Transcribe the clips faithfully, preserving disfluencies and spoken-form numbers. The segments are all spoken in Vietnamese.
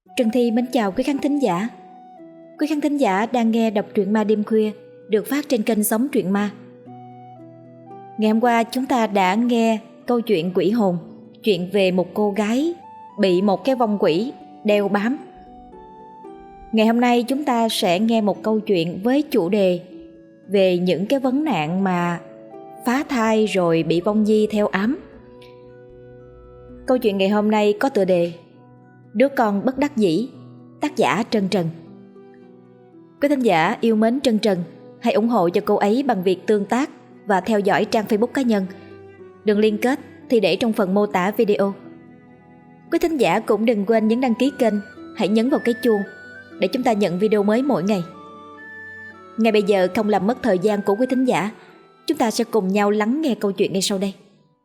Trân Thi mến chào quý khán thính giả. Quý khán thính giả đang nghe đọc truyện ma đêm khuya được phát trên kênh Sống Truyện Ma. Ngày hôm qua chúng ta đã nghe câu chuyện quỷ hồn, chuyện về một cô gái bị một cái vong quỷ đeo bám. Ngày hôm nay chúng ta sẽ nghe một câu chuyện với chủ đề về những cái vấn nạn mà phá thai rồi bị vong nhi theo ám. Câu chuyện ngày hôm nay có tựa đề Đứa con bất đắc dĩ, tác giả Trân Trần. Quý thính giả yêu mến Trân Trần, hãy ủng hộ cho cô ấy bằng việc tương tác và theo dõi trang Facebook cá nhân. Đường liên kết thì để trong phần mô tả video. Quý thính giả cũng đừng quên nhấn đăng ký kênh, hãy nhấn vào cái chuông để chúng ta nhận video mới mỗi ngày. Ngay bây giờ không làm mất thời gian của quý thính giả, chúng ta sẽ cùng nhau lắng nghe câu chuyện ngay sau đây.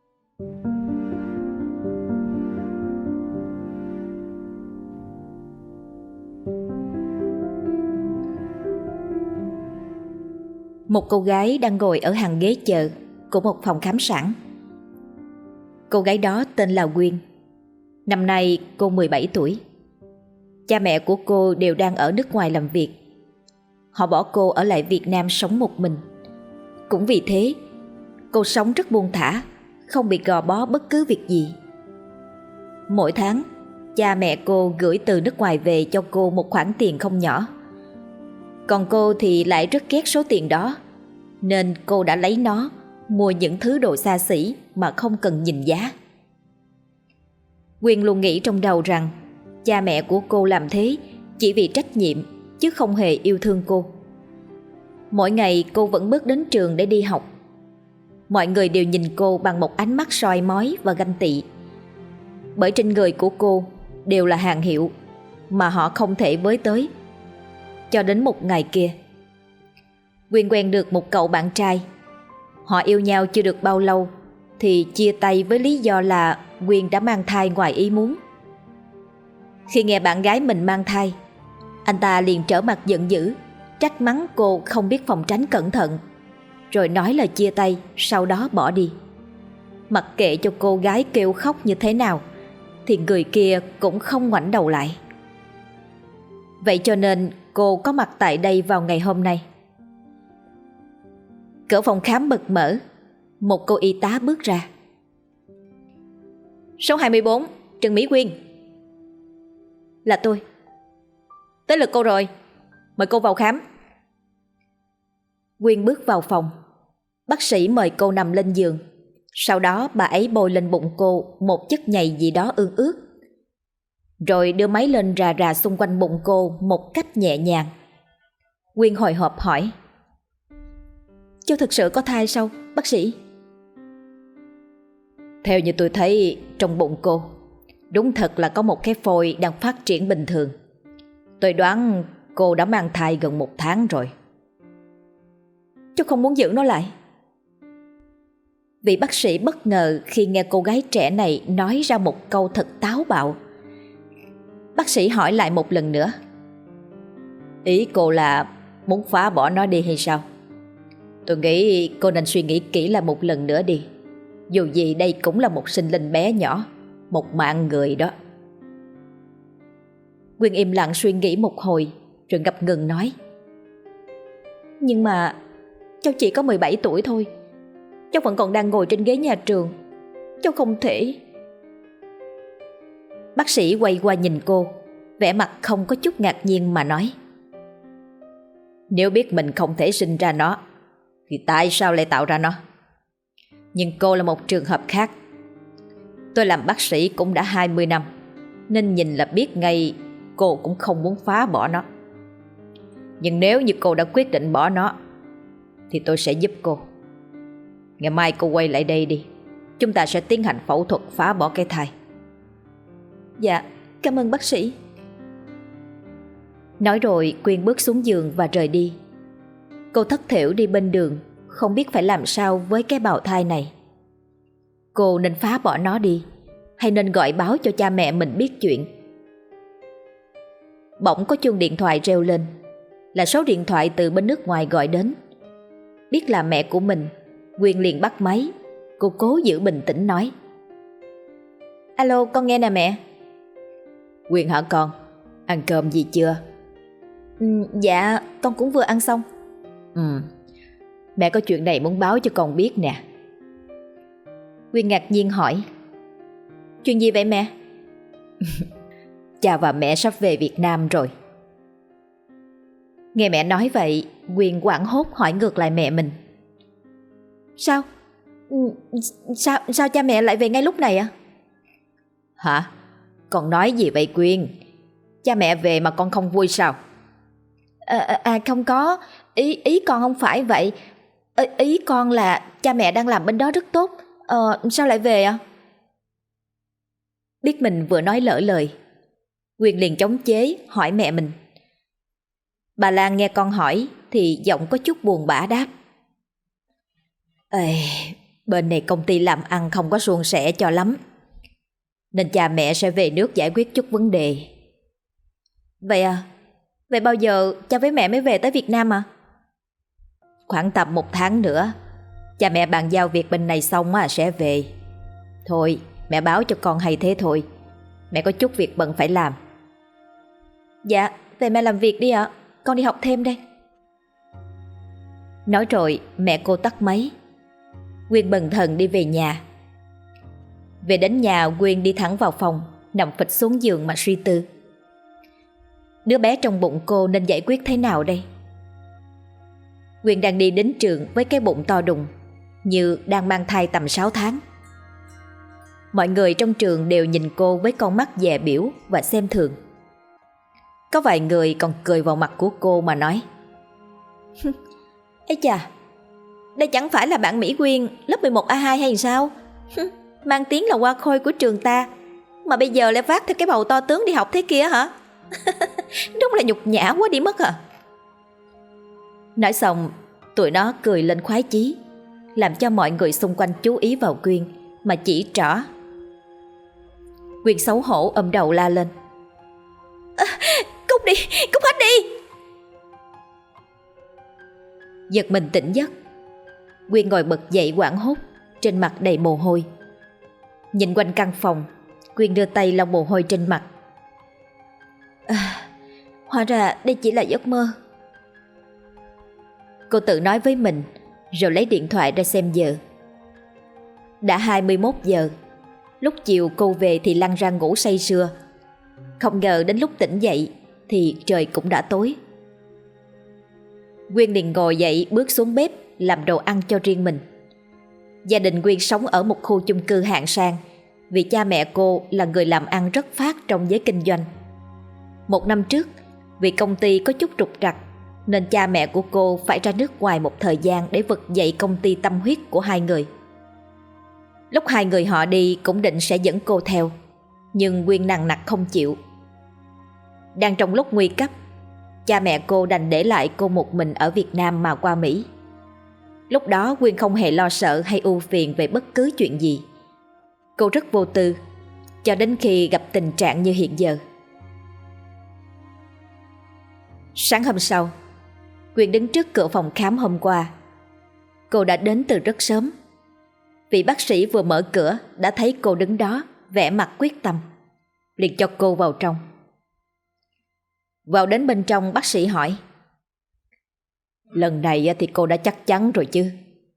Một cô gái đang ngồi ở hàng ghế chờ của một phòng khám sản. Cô gái đó tên là Quyên. Năm nay cô mười bảy tuổi. Cha mẹ của cô đều đang ở nước ngoài làm việc. Họ bỏ cô ở lại Việt Nam sống một mình. Cũng vì thế, cô sống rất buông thả, không bị gò bó bất cứ việc gì. Mỗi tháng, cha mẹ cô gửi từ nước ngoài về cho cô một khoản tiền không nhỏ. Còn cô thì lại rất ghét số tiền đó, nên cô đã lấy nó mua những thứ đồ xa xỉ mà không cần nhìn giá. Quyên luôn nghĩ trong đầu rằng cha mẹ của cô làm thế chỉ vì trách nhiệm chứ không hề yêu thương cô. Mỗi ngày cô vẫn bước đến trường để đi học. Mọi người đều nhìn cô bằng một ánh mắt soi mói và ganh tị, bởi trên người của cô đều là hàng hiệu mà họ không thể với tới. Cho đến một ngày kia, Quyên quen được một cậu bạn trai. Họ yêu nhau chưa được bao lâu thì chia tay với lý do là Quyên đã mang thai ngoài ý muốn. Khi nghe bạn gái mình mang thai, anh ta liền trở mặt giận dữ, trách mắng cô không biết phòng tránh cẩn thận, rồi nói lời chia tay, sau đó bỏ đi. Mặc kệ cho cô gái kêu khóc như thế nào thì người kia cũng không ngoảnh đầu lại. Vậy cho nên cô có mặt tại đây vào ngày hôm nay. Cửa phòng khám bật mở, một cô y tá bước ra. Số hai mươi bốn, Trần Mỹ Quyên. Là tôi. Tới lượt cô rồi, mời cô vào khám. Quyên bước vào phòng. Bác sĩ mời cô nằm lên giường. Sau đó bà ấy bôi lên bụng cô một chất nhầy gì đó ương ướt, rồi đưa máy lên rà rà xung quanh bụng cô một cách nhẹ nhàng. Quyên hồi hộp hỏi: Cháu thực sự có thai sao, bác sĩ? Theo như tôi thấy, trong bụng cô đúng thật là có một cái phôi đang phát triển bình thường. Tôi đoán cô đã mang thai gần một tháng rồi. Cháu không muốn giữ nó lại. Vị bác sĩ bất ngờ khi nghe cô gái trẻ này nói ra một câu thật táo bạo. Bác sĩ hỏi lại một lần nữa: Ý cô là muốn phá bỏ nó đi hay sao? Tôi nghĩ cô nên suy nghĩ kỹ lại một lần nữa đi. Dù gì đây cũng là một sinh linh bé nhỏ, một mạng người đó. Quyên im lặng suy nghĩ một hồi rồi ngập ngừng nói: Nhưng mà cháu chỉ có mười bảy tuổi thôi. Cháu vẫn còn đang ngồi trên ghế nhà trường. Cháu không thể. Bác sĩ quay qua nhìn cô, vẻ mặt không có chút ngạc nhiên mà nói: Nếu biết mình không thể sinh ra nó thì tại sao lại tạo ra nó? Nhưng cô là một trường hợp khác. Tôi làm bác sĩ cũng đã hai mươi năm, nên nhìn là biết ngay cô cũng không muốn phá bỏ nó. Nhưng nếu như cô đã quyết định bỏ nó thì tôi sẽ giúp cô. Ngày mai cô quay lại đây đi, chúng ta sẽ tiến hành phẫu thuật phá bỏ cái thai. Dạ, cảm ơn bác sĩ. Nói rồi Quyên bước xuống giường và rời đi. Cô thất thểu đi bên đường, không biết phải làm sao với cái bào thai này. Cô nên phá bỏ nó đi, hay nên gọi báo cho cha mẹ mình biết chuyện? Bỗng có chuông điện thoại reo lên. Là số điện thoại từ bên nước ngoài gọi đến. Biết là mẹ của mình, Quyên liền bắt máy. Cô cố giữ bình tĩnh nói: Alo, con nghe nè mẹ. Quyên hả con? Ăn cơm gì chưa? Ừ, dạ con cũng vừa ăn xong. Ừ, mẹ có chuyện này muốn báo cho con biết nè. Quyên ngạc nhiên hỏi: Chuyện gì vậy mẹ? Cha và mẹ sắp về Việt Nam rồi. Nghe mẹ nói vậy, Quyên hoảng hốt hỏi ngược lại mẹ mình: Sao? Sao sao cha mẹ lại về ngay lúc này ạ? À? Hả? Con nói gì vậy Quyên? Cha mẹ về mà con không vui sao? À, à không có, ý ý con không phải vậy. Ý, ý con là cha mẹ đang làm bên đó rất tốt. Ờ, sao lại về ạ? À? Biết mình vừa nói lỡ lời, Quyên liền chống chế hỏi mẹ mình. Bà Lan nghe con hỏi thì giọng có chút buồn bã đáp: Ê, bên này công ty làm ăn không có suôn sẻ cho lắm, nên cha mẹ sẽ về nước giải quyết chút vấn đề. Vậy à? Vậy bao giờ cha với mẹ mới về tới Việt Nam à? Khoảng tầm một tháng nữa, cha mẹ bàn giao việc bên này xong á sẽ về. Thôi, mẹ báo cho con hay thế thôi. Mẹ có chút việc bận phải làm. Dạ, vậy mẹ làm việc đi ạ, con đi học thêm đây. Nói rồi mẹ cô tắt máy. Quyên bần thần đi về nhà. Về đến nhà, Quyên đi thẳng vào phòng, nằm phịch xuống giường mà suy tư. Đứa bé trong bụng cô nên giải quyết thế nào đây? Quyên đang đi đến trường với cái bụng to đùng, như đang mang thai tầm sáu tháng. Mọi người trong trường đều nhìn cô với con mắt dè bỉu và xem thường. Có vài người còn cười vào mặt của cô mà nói: Ây chà, đây chẳng phải là bạn Mỹ Quyên lớp mười một A hai hay sao? Mang tiếng là hoa khôi của trường ta, mà bây giờ lại vác theo cái bầu to tướng đi học thế kia hả? Đúng là nhục nhã quá đi mất à. Nói xong, tụi nó cười lên khoái chí, làm cho mọi người xung quanh chú ý vào Quyên mà chỉ trỏ. Quyên xấu hổ ôm đầu la lên: À, cút đi, cút hết đi. Giật mình tỉnh giấc, Quyên ngồi bật dậy hoảng hốt, trên mặt đầy mồ hôi. Nhìn quanh căn phòng, Quyên đưa tay lau mồ hôi trên mặt. À, hóa ra đây chỉ là giấc mơ. Cô tự nói với mình, rồi lấy điện thoại ra xem giờ. Đã hai mươi mốt giờ. Lúc chiều cô về thì lăn ra ngủ say sưa. Không ngờ đến lúc tỉnh dậy thì trời cũng đã tối. Quyên liền ngồi dậy bước xuống bếp làm đồ ăn cho riêng mình. Gia đình Quyên sống ở một khu chung cư hạng sang, vì cha mẹ cô là người làm ăn rất phát trong giới kinh doanh. Một năm trước, vì công ty có chút trục trặc nên cha mẹ của cô phải ra nước ngoài một thời gian để vực dậy công ty tâm huyết của hai người. Lúc hai người họ đi cũng định sẽ dẫn cô theo, nhưng Quyên nằng nặc không chịu. Đang trong lúc nguy cấp, cha mẹ cô đành để lại cô một mình ở Việt Nam mà qua Mỹ. Lúc đó Quyên không hề lo sợ hay ưu phiền về bất cứ chuyện gì. Cô rất vô tư, cho đến khi gặp tình trạng như hiện giờ. Sáng hôm sau, Quyên đứng trước cửa phòng khám hôm qua. Cô đã đến từ rất sớm. Vị bác sĩ vừa mở cửa đã thấy cô đứng đó, vẻ mặt quyết tâm, liền cho cô vào trong. Vào đến bên trong, bác sĩ hỏi: Lần này thì cô đã chắc chắn rồi chứ?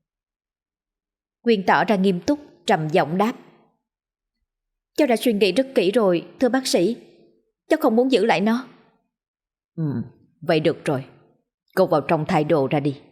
Quyên tỏ ra nghiêm túc, trầm giọng đáp: Cháu đã suy nghĩ rất kỹ rồi, thưa bác sĩ. Cháu không muốn giữ lại nó. Ừ, vậy được rồi. Cô vào trong thay đồ ra đi.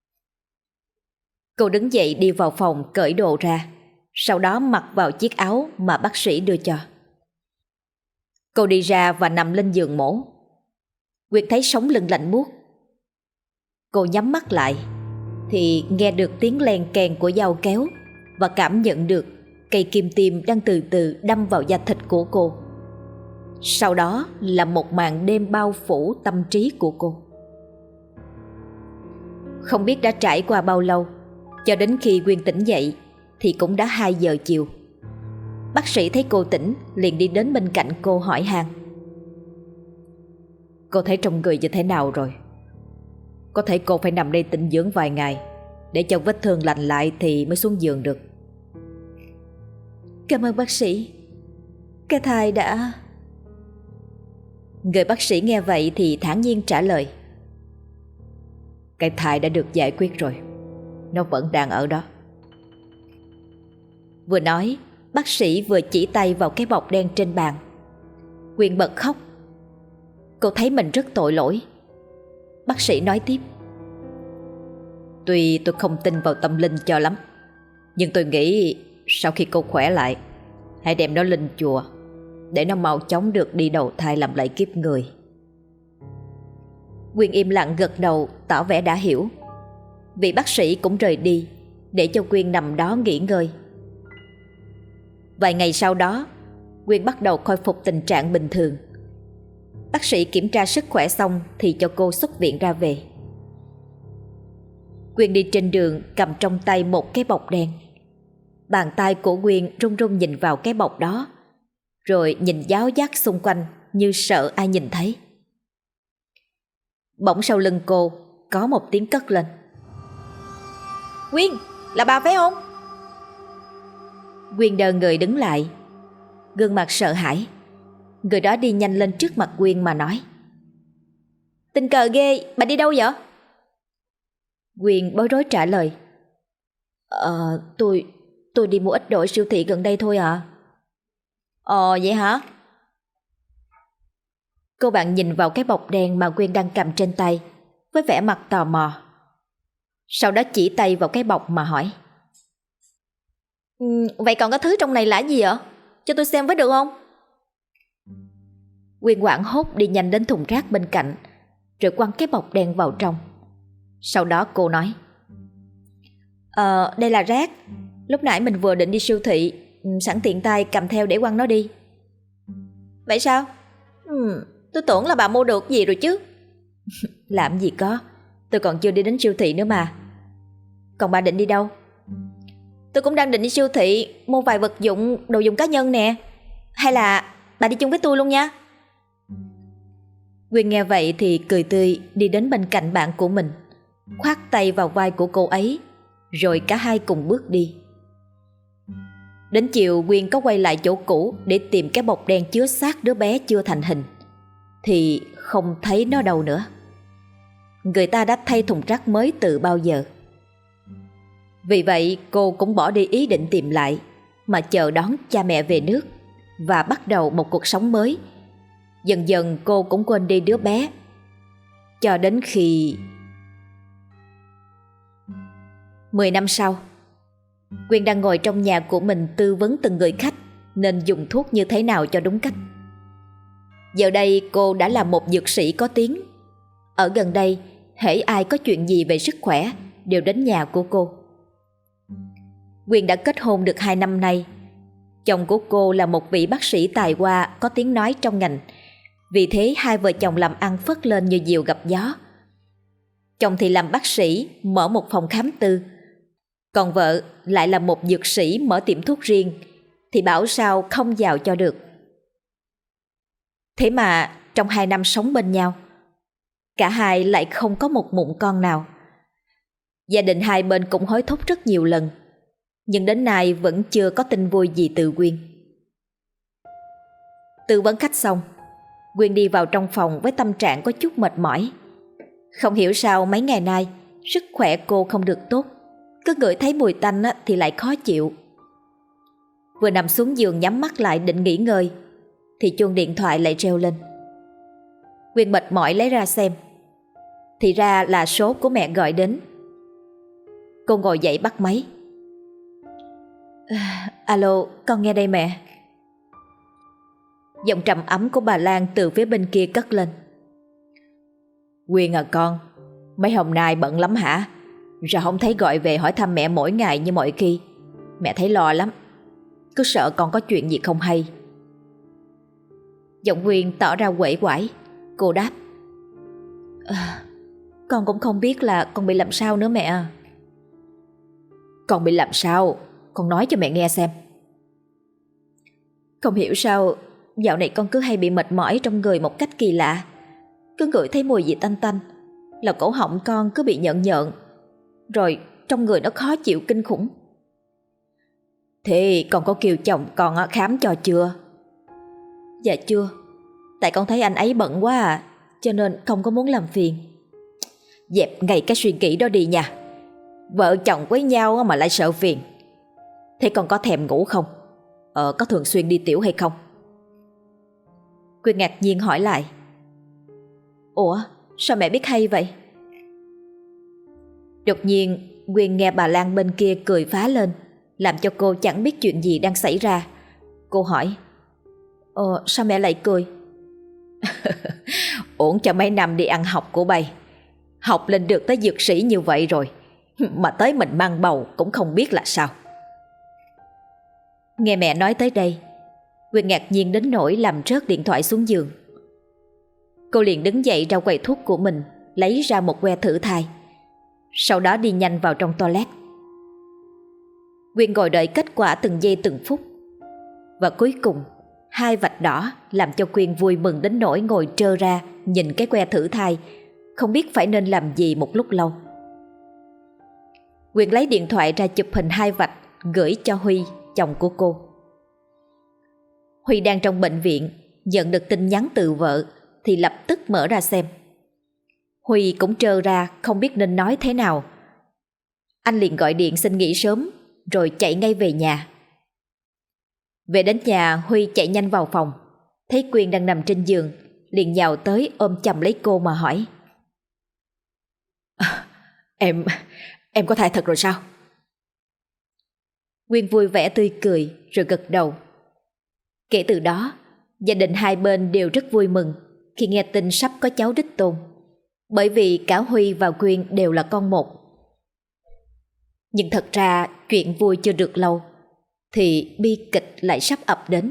Cô đứng dậy đi vào phòng cởi đồ ra, sau đó mặc vào chiếc áo mà bác sĩ đưa cho. Cô đi ra và nằm lên giường mổ. Quyên thấy sống lưng lạnh buốt. Cô nhắm mắt lại thì nghe được tiếng len keng của dao kéo và cảm nhận được cây kim tiêm đang từ từ đâm vào da thịt của cô. Sau đó là một màn đêm bao phủ tâm trí của cô. Không biết đã trải qua bao lâu, cho đến khi Quyên tỉnh dậy thì cũng đã hai giờ chiều. Bác sĩ thấy cô tỉnh liền đi đến bên cạnh cô hỏi han: Cô thấy trong người như thế nào rồi? Có thể cô phải nằm đây tĩnh dưỡng vài ngày, để cho vết thương lành lại thì mới xuống giường được. Cảm ơn bác sĩ. Cái thai đã... Người bác sĩ nghe vậy thì thản nhiên trả lời: Cái thai đã được giải quyết rồi, nó vẫn đang ở đó. Vừa nói, bác sĩ vừa chỉ tay vào cái bọc đen trên bàn. Quyên bật khóc. Cô thấy mình rất tội lỗi. Bác sĩ nói tiếp: Tuy tôi không tin vào tâm linh cho lắm, nhưng tôi nghĩ sau khi cô khỏe lại, hãy đem nó lên chùa để nó mau chóng được đi đầu thai làm lại kiếp người. Quyên im lặng gật đầu tỏ vẻ đã hiểu. Vị bác sĩ cũng rời đi để cho Quyên nằm đó nghỉ ngơi. Vài ngày sau đó, Quyên bắt đầu khôi phục tình trạng bình thường. Bác sĩ kiểm tra sức khỏe xong thì cho cô xuất viện ra về. Quyên đi trên đường cầm trong tay một cái bọc đen. Bàn tay của Quyên run run nhìn vào cái bọc đó, rồi nhìn giáo giác xung quanh như sợ ai nhìn thấy. Bỗng sau lưng cô có một tiếng cất lên: Quyên, là bà phải không? Quyên đờ người đứng lại, gương mặt sợ hãi. Người đó đi nhanh lên trước mặt Quyên mà nói: Tình cờ ghê, bà đi đâu vậy? Quyên bối rối trả lời: Ờ, tôi, tôi đi mua ít đồ ở siêu thị gần đây thôi à. Ồ, vậy hả? Cô bạn nhìn vào cái bọc đen mà Quyên đang cầm trên tay với vẻ mặt tò mò. Sau đó chỉ tay vào cái bọc mà hỏi: ừ, Vậy còn có thứ trong này là gì ạ? Cho tôi xem với được không? Quyên hoảng hốt đi nhanh đến thùng rác bên cạnh, rồi quăng cái bọc đen vào trong. Sau đó cô nói: Ờ, đây là rác. Lúc nãy mình vừa định đi siêu thị, sẵn tiện tay cầm theo để quăng nó đi. Vậy sao? Ừ, tôi tưởng là bà mua được gì rồi chứ. Làm gì có, tôi còn chưa đi đến siêu thị nữa mà. Còn bà định đi đâu? Tôi cũng đang định đi siêu thị mua vài vật dụng, đồ dùng cá nhân nè. Hay là bà đi chung với tôi luôn nha. Quyên nghe vậy thì cười tươi đi đến bên cạnh bạn của mình, khoác tay vào vai của cô ấy, rồi cả hai cùng bước đi. Đến chiều, Quyên có quay lại chỗ cũ để tìm cái bọc đen chứa xác đứa bé chưa thành hình, thì không thấy nó đâu nữa. Người ta đã thay thùng rác mới từ bao giờ. Vì vậy cô cũng bỏ đi ý định tìm lại, mà chờ đón cha mẹ về nước và bắt đầu một cuộc sống mới. Dần dần cô cũng quên đi đứa bé, cho đến khi... Mười năm sau, Quyên đang ngồi trong nhà của mình tư vấn từng người khách nên dùng thuốc như thế nào cho đúng cách. Giờ đây cô đã là một dược sĩ có tiếng. Ở gần đây, hễ ai có chuyện gì về sức khỏe đều đến nhà của cô. Quyên đã kết hôn được hai năm nay. Chồng của cô là một vị bác sĩ tài hoa có tiếng nói trong ngành. Vì thế hai vợ chồng làm ăn phất lên như diều gặp gió. Chồng thì làm bác sĩ, mở một phòng khám tư, còn vợ lại là một dược sĩ mở tiệm thuốc riêng, thì bảo sao không giàu cho được. Thế mà trong hai năm sống bên nhau, cả hai lại không có một mụn con nào. Gia đình hai bên cũng hối thúc rất nhiều lần, nhưng đến nay vẫn chưa có tin vui gì từ Quyên. Tư vấn khách xong, Quyên đi vào trong phòng với tâm trạng có chút mệt mỏi. Không hiểu sao mấy ngày nay sức khỏe cô không được tốt, cứ ngửi thấy mùi tanh thì lại khó chịu. Vừa nằm xuống giường nhắm mắt lại định nghỉ ngơi thì chuông điện thoại lại reo lên. Quyên mệt mỏi lấy ra xem, thì ra là số của mẹ gọi đến. Cô ngồi dậy bắt máy. À, alo, con nghe đây mẹ. Giọng trầm ấm của bà Lan từ phía bên kia cất lên. Quyên à con, mấy hôm nay bận lắm hả? Sao không thấy gọi về hỏi thăm mẹ mỗi ngày như mọi khi? Mẹ thấy lo lắm, cứ sợ con có chuyện gì không hay. Giọng Quyên tỏ ra uể oải. Cô đáp: à, con cũng không biết là con bị làm sao nữa mẹ à. Con bị làm sao? Con nói cho mẹ nghe xem. Không hiểu sao dạo này con cứ hay bị mệt mỏi trong người một cách kỳ lạ. Cứ ngửi thấy mùi gì tanh tanh là cổ họng con cứ bị nhợn nhợn, rồi trong người nó khó chịu kinh khủng. Thế con có kêu chồng con khám cho chưa? Dạ chưa. Tại con thấy anh ấy bận quá à, cho nên không có muốn làm phiền. Dẹp ngay cái suy nghĩ đó đi nha. Vợ chồng với nhau mà lại sợ phiền. Thế con có thèm ngủ không? Ờ, có thường xuyên đi tiểu hay không? Quyên ngạc nhiên hỏi lại. Ủa, sao mẹ biết hay vậy? Đột nhiên Quyên nghe bà Lan bên kia cười phá lên, làm cho cô chẳng biết chuyện gì đang xảy ra. Cô hỏi: Ờ, sao mẹ lại cười? Uổng cho mấy năm đi ăn học của bay. Học lên được tới dược sĩ như vậy rồi, mà tới mình mang bầu cũng không biết là sao. Nghe mẹ nói tới đây, Quyên ngạc nhiên đến nỗi làm rớt điện thoại xuống giường. Cô liền đứng dậy ra quầy thuốc của mình, lấy ra một que thử thai, sau đó đi nhanh vào trong toilet. Quyên ngồi đợi kết quả từng giây từng phút, và cuối cùng hai vạch đỏ làm cho Quyên vui mừng đến nỗi ngồi trơ ra nhìn cái que thử thai, không biết phải nên làm gì một lúc lâu. Quyên lấy điện thoại ra chụp hình hai vạch gửi cho Huy, chồng của cô. Huy đang trong bệnh viện, nhận được tin nhắn từ vợ thì lập tức mở ra xem. Huy cũng trơ ra không biết nên nói thế nào. Anh liền gọi điện xin nghỉ sớm rồi chạy ngay về nhà. Về đến nhà, Huy chạy nhanh vào phòng, thấy Quyên đang nằm trên giường, liền nhào tới ôm chầm lấy cô mà hỏi: à, Em, em có thai thật rồi sao? Quyên vui vẻ tươi cười rồi gật đầu. Kể từ đó, gia đình hai bên đều rất vui mừng khi nghe tin sắp có cháu đích tôn, bởi vì cả Huy và Quyên đều là con một. Nhưng thật ra chuyện vui chưa được lâu thì bi kịch lại sắp ập đến.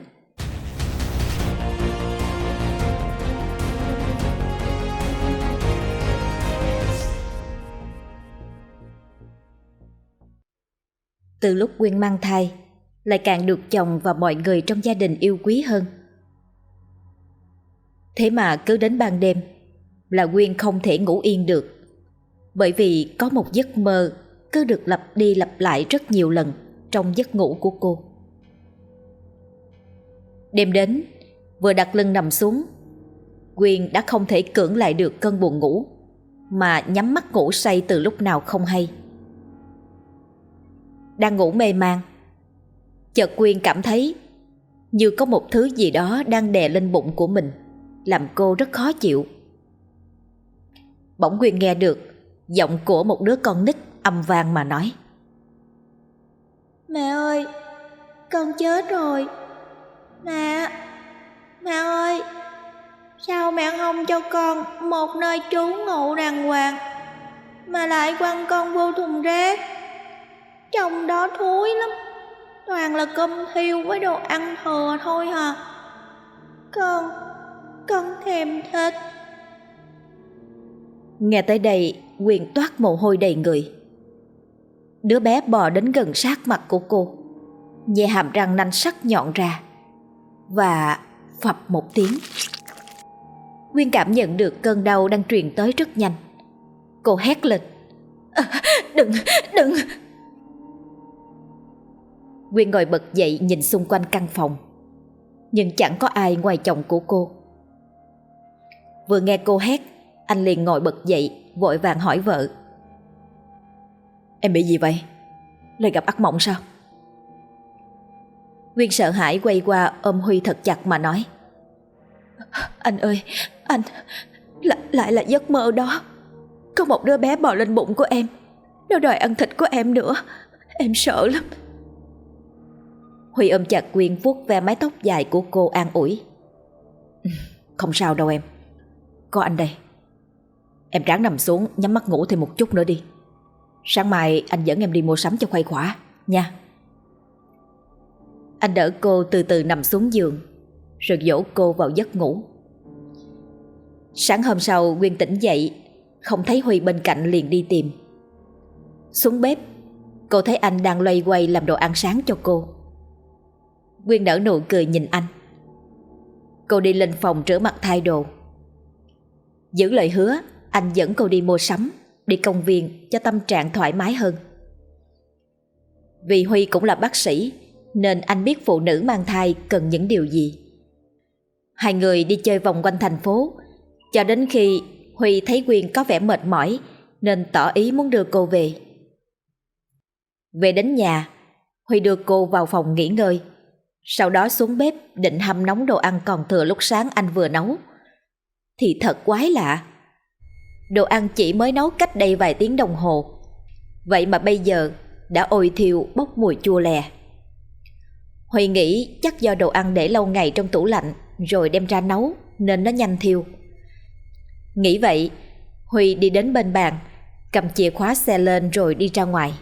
Từ lúc Quyên mang thai, lại càng được chồng và mọi người trong gia đình yêu quý hơn. Thế mà cứ đến ban đêm là Quyên không thể ngủ yên được, bởi vì có một giấc mơ cứ được lặp đi lặp lại rất nhiều lần trong giấc ngủ của cô. Đêm đến, vừa đặt lưng nằm xuống, Quyên đã không thể cưỡng lại được cơn buồn ngủ, mà nhắm mắt ngủ say từ lúc nào không hay. Đang ngủ mê man, chợt Quyên cảm thấy như có một thứ gì đó đang đè lên bụng của mình, làm cô rất khó chịu. Bỗng Quyên nghe được giọng của một đứa con nít âm vang mà nói: Mẹ ơi, con chết rồi. Mẹ, mẹ ơi, sao mẹ không cho con một nơi trú ngụ đàng hoàng, mà lại quăng con vô thùng rác? Trong đó thúi lắm, toàn là cơm thiêu với đồ ăn thừa thôi hả? Con, con thèm thịt. Nghe tới đây, Quyên toát mồ hôi đầy người. Đứa bé bò đến gần sát mặt của cô, nhe hàm răng nanh sắc nhọn ra, và phập một tiếng. Quyên cảm nhận được cơn đau đang truyền tới rất nhanh. Cô hét lên: à, Đừng, đừng. Quyên ngồi bật dậy nhìn xung quanh căn phòng, nhưng chẳng có ai ngoài chồng của cô. Vừa nghe cô hét, anh liền ngồi bật dậy, vội vàng hỏi vợ: Em bị gì vậy? Lại gặp ác mộng sao? Quyên sợ hãi quay qua ôm Huy thật chặt mà nói: Anh ơi, anh, lại, lại là giấc mơ đó. Có một đứa bé bò lên bụng của em, nó đòi ăn thịt của em nữa. Em sợ lắm. Huy ôm chặt Quyên, vuốt ve mái tóc dài của cô an ủi: Không sao đâu em, có anh đây. Em ráng nằm xuống nhắm mắt ngủ thêm một chút nữa đi. Sáng mai anh dẫn em đi mua sắm cho khuây khỏa nha. Anh đỡ cô từ từ nằm xuống giường, rồi dỗ cô vào giấc ngủ. Sáng hôm sau, Quyên tỉnh dậy không thấy Huy bên cạnh, liền đi tìm. Xuống bếp, cô thấy anh đang loay hoay làm đồ ăn sáng cho cô. Quyên nở nụ cười nhìn anh. Cô đi lên phòng rửa mặt thay đồ. Giữ lời hứa, anh dẫn cô đi mua sắm, đi công viên cho tâm trạng thoải mái hơn. Vì Huy cũng là bác sĩ, nên anh biết phụ nữ mang thai cần những điều gì. Hai người đi chơi vòng quanh thành phố, cho đến khi Huy thấy Quyên có vẻ mệt mỏi nên tỏ ý muốn đưa cô về. Về đến nhà, Huy đưa cô vào phòng nghỉ ngơi, sau đó xuống bếp định hâm nóng đồ ăn còn thừa lúc sáng anh vừa nấu. Thì thật quái lạ, đồ ăn chỉ mới nấu cách đây vài tiếng đồng hồ, vậy mà bây giờ đã ôi thiêu bốc mùi chua lè. Huy nghĩ chắc do đồ ăn để lâu ngày trong tủ lạnh rồi đem ra nấu nên nó nhanh thiêu. Nghĩ vậy, Huy đi đến bên bàn, cầm chìa khóa xe lên rồi đi ra ngoài.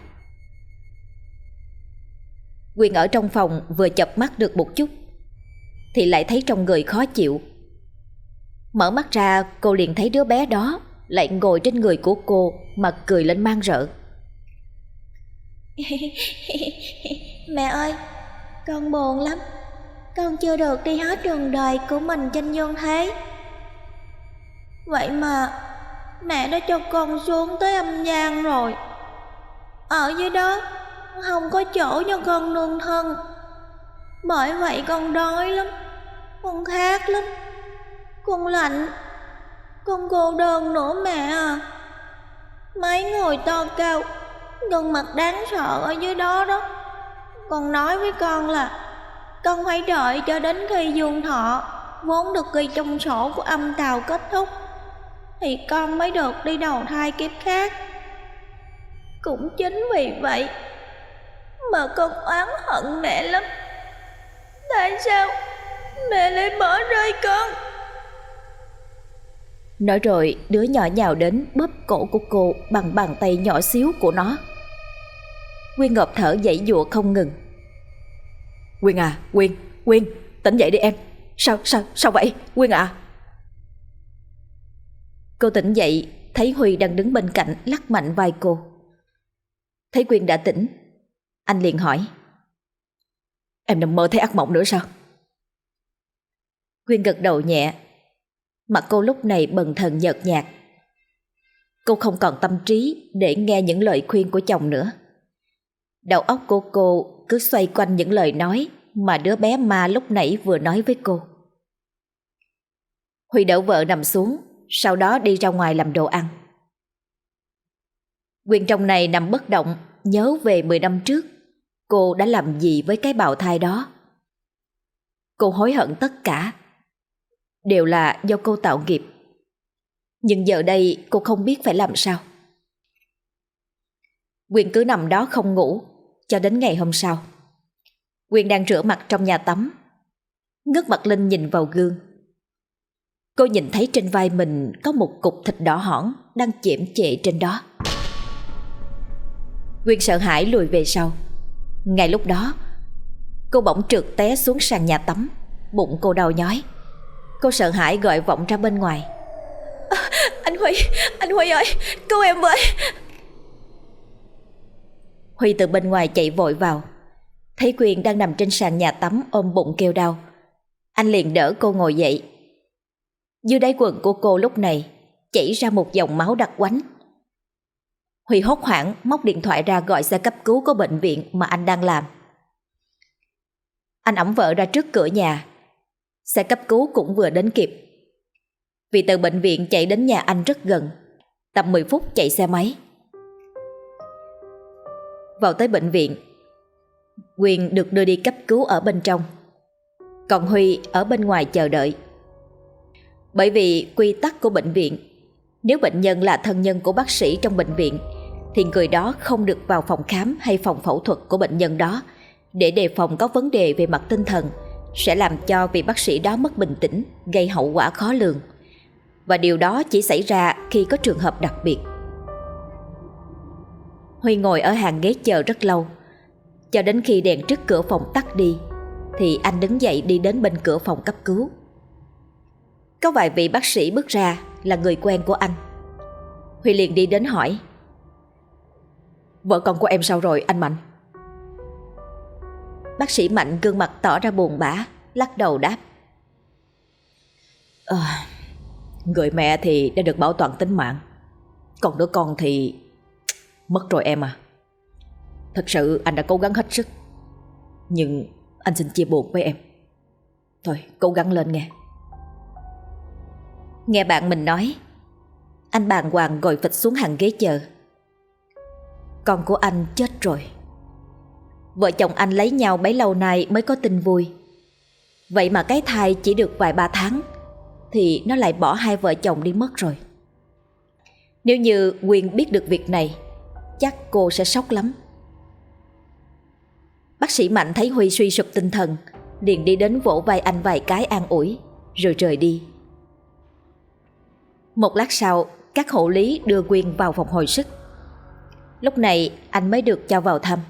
Quyên ở trong phòng vừa chợp mắt được một chút thì lại thấy trong người khó chịu. Mở mắt ra, cô liền thấy đứa bé đó lại ngồi trên người của cô mà cười lên man rợ. Mẹ ơi, con buồn lắm. Con chưa được đi hết đường đời của mình trên dương thế. Vậy mà mẹ đã cho con xuống tới âm gian rồi. Ở dưới đó không có chỗ cho con nương thân. Bởi vậy con đói lắm, con khát lắm, con lạnh, con cô đơn nữa mẹ à. Mấy người to cao, gương mặt đáng sợ ở dưới đó đó. Con nói với con là con phải đợi cho đến khi dương thọ vốn được ghi trong sổ của âm tào kết thúc thì con mới được đi đầu thai kiếp khác. Cũng chính vì vậy mà con oán hận mẹ lắm. Tại sao mẹ lại bỏ rơi con? Nói rồi đứa nhỏ nhào đến bóp cổ của cô bằng bàn tay nhỏ xíu của nó. Quyên ngộp thở giãy giụa không ngừng. Quyên à, Quyên, Quyên, tỉnh dậy đi em. Sao, sao, sao vậy, Quyên à? Cô tỉnh dậy, thấy Huy đang đứng bên cạnh lắc mạnh vai cô. Thấy Quyên đã tỉnh, anh liền hỏi: Em nằm mơ thấy ác mộng nữa sao? Quyên gật đầu nhẹ. Mặt cô lúc này bần thần nhợt nhạt. Cô không còn tâm trí để nghe những lời khuyên của chồng nữa. Đầu óc của cô cứ xoay quanh những lời nói mà đứa bé ma lúc nãy vừa nói với cô. Huy đỡ vợ nằm xuống, sau đó đi ra ngoài làm đồ ăn. Quyên trong này nằm bất động, nhớ về mười năm trước cô đã làm gì với cái bào thai đó. Cô hối hận tất cả, đều là do cô tạo nghiệp. Nhưng giờ đây cô không biết phải làm sao. Quyên cứ nằm đó không ngủ cho đến ngày hôm sau. Quyên đang rửa mặt trong nhà tắm, ngước mặt lên nhìn vào gương. Cô nhìn thấy trên vai mình có một cục thịt đỏ hỏn đang chễm chệ trên đó. Quyên sợ hãi lùi về sau. Ngay lúc đó cô bỗng trượt té xuống sàn nhà tắm, bụng cô đau nhói. Cô sợ hãi gọi vọng ra bên ngoài: à, Anh Huy, anh Huy ơi, cứu em với. Huy từ bên ngoài chạy vội vào, thấy Quyên đang nằm trên sàn nhà tắm ôm bụng kêu đau. Anh liền đỡ cô ngồi dậy. Dưới đáy quần của cô lúc này chảy ra một dòng máu đặc quánh. Huy hốt hoảng móc điện thoại ra gọi xe cấp cứu của bệnh viện mà anh đang làm. Anh ẵm vợ ra trước cửa nhà. Xe cấp cứu cũng vừa đến kịp. Vì từ bệnh viện chạy đến nhà anh rất gần, tầm mười phút chạy xe máy. Vào tới bệnh viện, Quyên được đưa đi cấp cứu ở bên trong, còn Huy ở bên ngoài chờ đợi. Bởi vì quy tắc của bệnh viện, nếu bệnh nhân là thân nhân của bác sĩ trong bệnh viện thì người đó không được vào phòng khám hay phòng phẫu thuật của bệnh nhân đó, để đề phòng có vấn đề về mặt tinh thần sẽ làm cho vị bác sĩ đó mất bình tĩnh, gây hậu quả khó lường. Và điều đó chỉ xảy ra khi có trường hợp đặc biệt. Huy ngồi ở hàng ghế chờ rất lâu, cho đến khi đèn trước cửa phòng tắt đi thì anh đứng dậy đi đến bên cửa phòng cấp cứu. Có vài vị bác sĩ bước ra là người quen của anh. Huy liền đi đến hỏi: Vợ con của em sao rồi anh Mạnh? Bác sĩ Mạnh gương mặt tỏ ra buồn bã, lắc đầu đáp: à, người mẹ thì đã được bảo toàn tính mạng, còn đứa con thì mất rồi em à. Thật sự anh đã cố gắng hết sức, nhưng anh xin chia buồn với em. Thôi cố gắng lên nghe. Nghe bạn mình nói, anh bàng hoàng ngồi phịch xuống hàng ghế chờ. Con của anh chết rồi. Vợ chồng anh lấy nhau bấy lâu nay mới có tin vui. Vậy mà cái thai chỉ được vài ba tháng thì nó lại bỏ hai vợ chồng đi mất rồi. Nếu như Quyên biết được việc này, chắc cô sẽ sốc lắm. Bác sĩ Mạnh thấy Huy suy sụp tinh thần, liền đi đến vỗ vai anh vài cái an ủi, rồi rời đi. Một lát sau, các hộ lý đưa Quyên vào phòng hồi sức. Lúc này anh mới được cho vào thăm.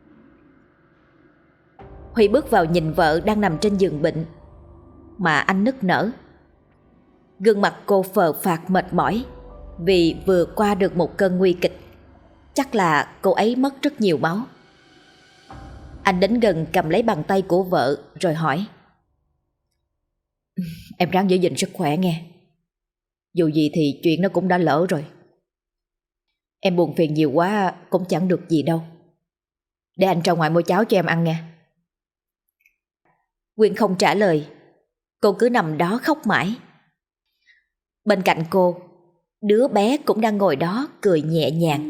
Huy bước vào nhìn vợ đang nằm trên giường bệnh, mà anh nức nở. Gương mặt cô phờ phạc mệt mỏi vì vừa qua được một cơn nguy kịch. Chắc là cô ấy mất rất nhiều máu. Anh đến gần cầm lấy bàn tay của vợ rồi hỏi: Em ráng giữ gìn sức khỏe nghe. Dù gì thì chuyện nó cũng đã lỡ rồi. Em buồn phiền nhiều quá cũng chẳng được gì đâu. Để anh ra ngoài mua cháo cho em ăn nghe. Quyên không trả lời. Cô cứ nằm đó khóc mãi. Bên cạnh cô, đứa bé cũng đang ngồi đó cười nhẹ nhàng.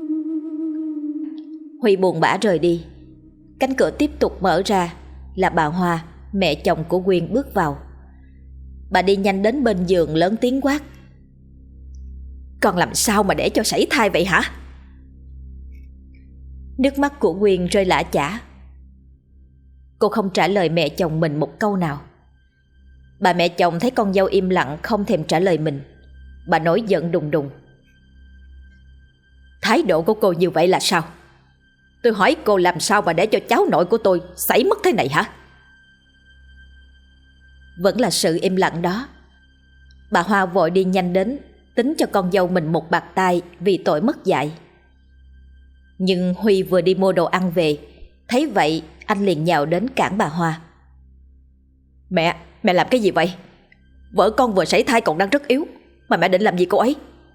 Huy buồn bã rời đi. Cánh cửa tiếp tục mở ra, là bà Hoa, mẹ chồng của Quyên bước vào. Bà đi nhanh đến bên giường lớn tiếng quát: Con làm sao mà để cho sảy thai vậy hả? Nước mắt của Quyên rơi lã chã. Cô không trả lời mẹ chồng mình một câu nào. Bà mẹ chồng thấy con dâu im lặng không thèm trả lời mình, bà nổi giận đùng đùng: Thái độ của cô như vậy là sao? Tôi hỏi cô làm sao mà để cho cháu nội của tôi xảy mất thế này hả? Vẫn là sự im lặng đó. Bà Hoa vội đi nhanh đến, tính cho con dâu mình một bạt tai vì tội mất dạy. Nhưng Huy vừa đi mua đồ ăn về, thấy vậy anh liền nhào đến cản bà Hoa: Mẹ, mẹ làm cái gì vậy? Vợ con vừa sảy thai còn đang rất yếu, mà mẹ định làm gì cô ấy?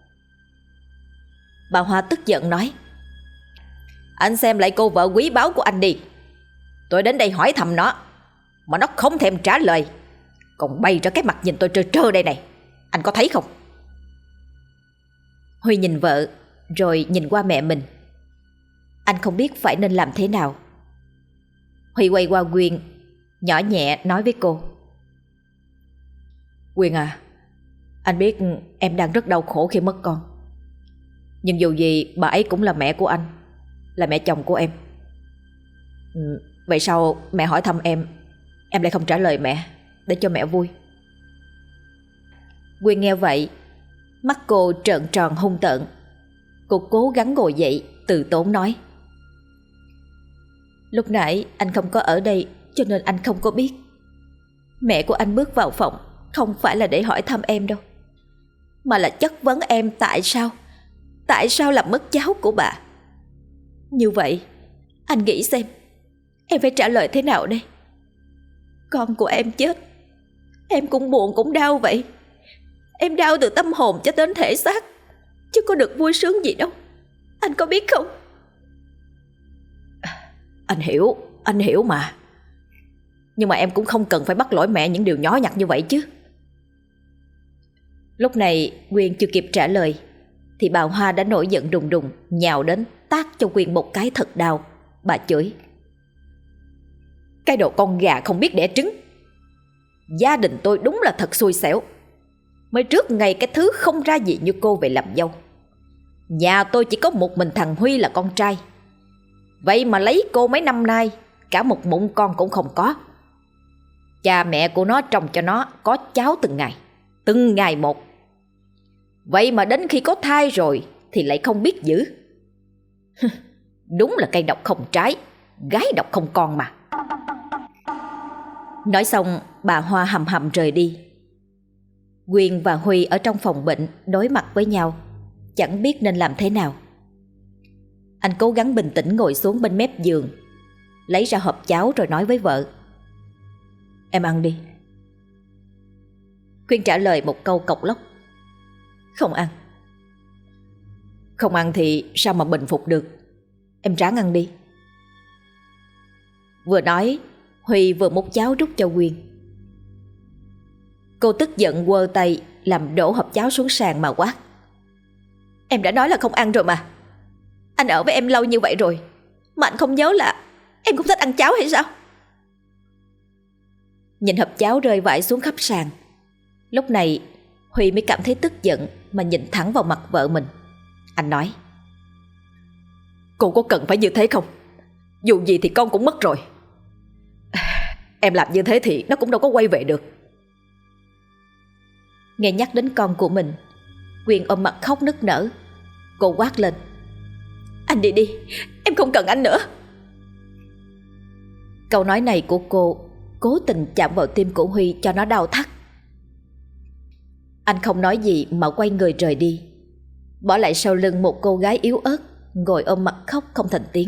Bà Hoa tức giận nói: Anh xem lại cô vợ quý báu của anh đi. Tôi đến đây hỏi thăm nó mà nó không thèm trả lời, còn bay ra cái mặt nhìn tôi trơ trơ đây này. Anh có thấy không? Huy nhìn vợ rồi nhìn qua mẹ mình. Anh không biết phải nên làm thế nào. Huy quay qua Quyên, nhỏ nhẹ nói với cô: Quyên à, anh biết em đang rất đau khổ khi mất con. Nhưng dù gì bà ấy cũng là mẹ của anh, là mẹ chồng của em. ừ, Vậy sao mẹ hỏi thăm em, em lại không trả lời mẹ, để cho mẹ vui? Quyên nghe vậy, mắt cô trợn tròn hung tợn. Cô cố gắng ngồi dậy, từ tốn nói: Lúc nãy anh không có ở đây, cho nên anh không có biết. Mẹ của anh bước vào phòng không phải là để hỏi thăm em đâu, mà là chất vấn em tại sao Tại sao làm mất cháu của bà. Như vậy anh nghĩ xem em phải trả lời thế nào đây? Con của em chết, em cũng buồn cũng đau vậy. Em đau từ tâm hồn cho đến thể xác, chứ có được vui sướng gì đâu. Anh có biết không? Anh hiểu, anh hiểu mà. Nhưng mà em cũng không cần phải bắt lỗi mẹ những điều nhỏ nhặt như vậy chứ. Lúc này Quyên chưa kịp trả lời thì bà Hoa đã nổi giận đùng đùng, nhào đến tát cho Quyên một cái thật đau. Bà chửi: Cái đồ con gà không biết đẻ trứng. Gia đình tôi đúng là thật xui xẻo, mới rước ngay cái thứ không ra gì như cô về làm dâu. Nhà tôi chỉ có một mình thằng Huy là con trai, vậy mà lấy cô mấy năm nay cả một mụn con cũng không có. Cha mẹ của nó trông cho nó có cháu từng ngày, từng ngày một. Vậy mà đến khi có thai rồi thì lại không biết giữ. Đúng là cây độc không trái, gái độc không con mà. Nói xong bà Hoa hầm hầm rời đi. Quyên và Huy ở trong phòng bệnh đối mặt với nhau, chẳng biết nên làm thế nào. Anh cố gắng bình tĩnh ngồi xuống bên mép giường, lấy ra hộp cháo rồi nói với vợ: Em ăn đi. Quyên trả lời một câu cộc lốc: Không ăn. Không ăn thì sao mà bình phục được? Em ráng ăn đi. Vừa nói, Huy vừa múc cháo rút cho Quyên. Cô tức giận quơ tay làm đổ hộp cháo xuống sàn mà quát: Em đã nói là không ăn rồi mà. Anh ở với em lâu như vậy rồi mà anh không nhớ là em không thích ăn cháo hay sao? Nhìn hộp cháo rơi vãi xuống khắp sàn, lúc này Huy mới cảm thấy tức giận mà nhìn thẳng vào mặt vợ mình. Anh nói: Cô có cần phải như thế không? Dù gì thì con cũng mất rồi. Em làm như thế thì nó cũng đâu có quay về được. Nghe nhắc đến con của mình, Quyên ôm mặt khóc nức nở. Cô quát lên: Anh đi đi, em không cần anh nữa. Câu nói này của cô cố tình chạm vào tim của Huy cho nó đau thắt. Anh không nói gì mà quay người rời đi, bỏ lại sau lưng một cô gái yếu ớt ngồi ôm mặt khóc không thành tiếng.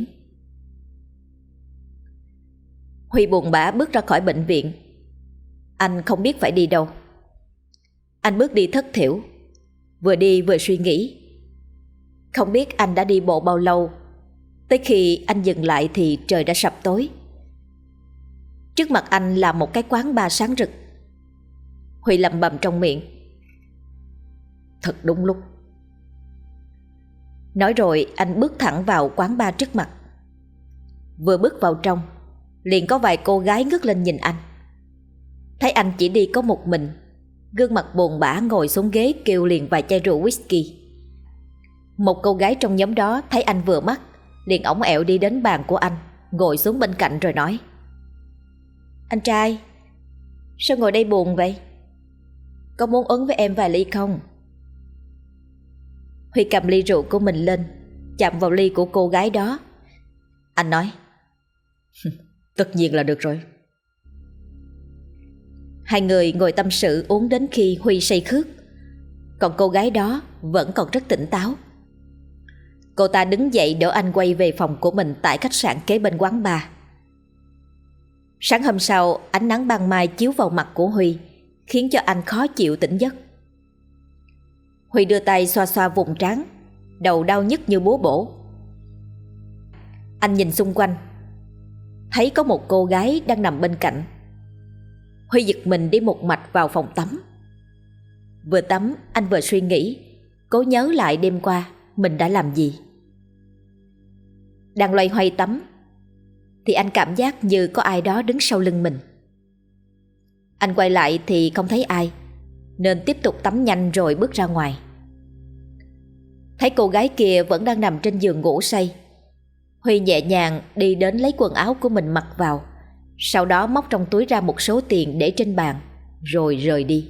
Huy buồn bã bước ra khỏi bệnh viện. Anh không biết phải đi đâu. Anh bước đi thất thểu, vừa đi vừa suy nghĩ. Không biết anh đã đi bộ bao lâu. Tới khi anh dừng lại thì trời đã sập tối. Trước mặt anh là một cái quán bar sáng rực. Huy lẩm bẩm trong miệng: Thật đúng lúc. Nói rồi anh bước thẳng vào quán bar trước mặt. Vừa bước vào trong, liền có vài cô gái ngước lên nhìn anh. Thấy anh chỉ đi có một mình, gương mặt buồn bã ngồi xuống ghế kêu liền vài chai rượu whisky. Một cô gái trong nhóm đó thấy anh vừa mắt, liền ổng ẹo đi đến bàn của anh, ngồi xuống bên cạnh rồi nói: Anh trai, sao ngồi đây buồn vậy? Có muốn uống với em vài ly không? Huy cầm ly rượu của mình lên, chạm vào ly của cô gái đó. Anh nói: Tất nhiên là được rồi. Hai người ngồi tâm sự uống đến khi Huy say khướt. Còn cô gái đó vẫn còn rất tỉnh táo. Cô ta đứng dậy đỡ anh quay về phòng của mình tại khách sạn kế bên quán bar. Sáng hôm sau, ánh nắng ban mai chiếu vào mặt của Huy, khiến cho anh khó chịu tỉnh giấc. Huy đưa tay xoa xoa vùng trán, đầu đau nhức như búa bổ. Anh nhìn xung quanh, thấy có một cô gái đang nằm bên cạnh. Huy giật mình đi một mạch vào phòng tắm. Vừa tắm, anh vừa suy nghĩ, cố nhớ lại đêm qua mình đã làm gì. Đang loay hoay tắm thì anh cảm giác như có ai đó đứng sau lưng mình. Anh quay lại thì không thấy ai, nên tiếp tục tắm nhanh rồi bước ra ngoài. Thấy cô gái kia vẫn đang nằm trên giường ngủ say, Huy nhẹ nhàng đi đến lấy quần áo của mình mặc vào, sau đó móc trong túi ra một số tiền để trên bàn, rồi rời đi.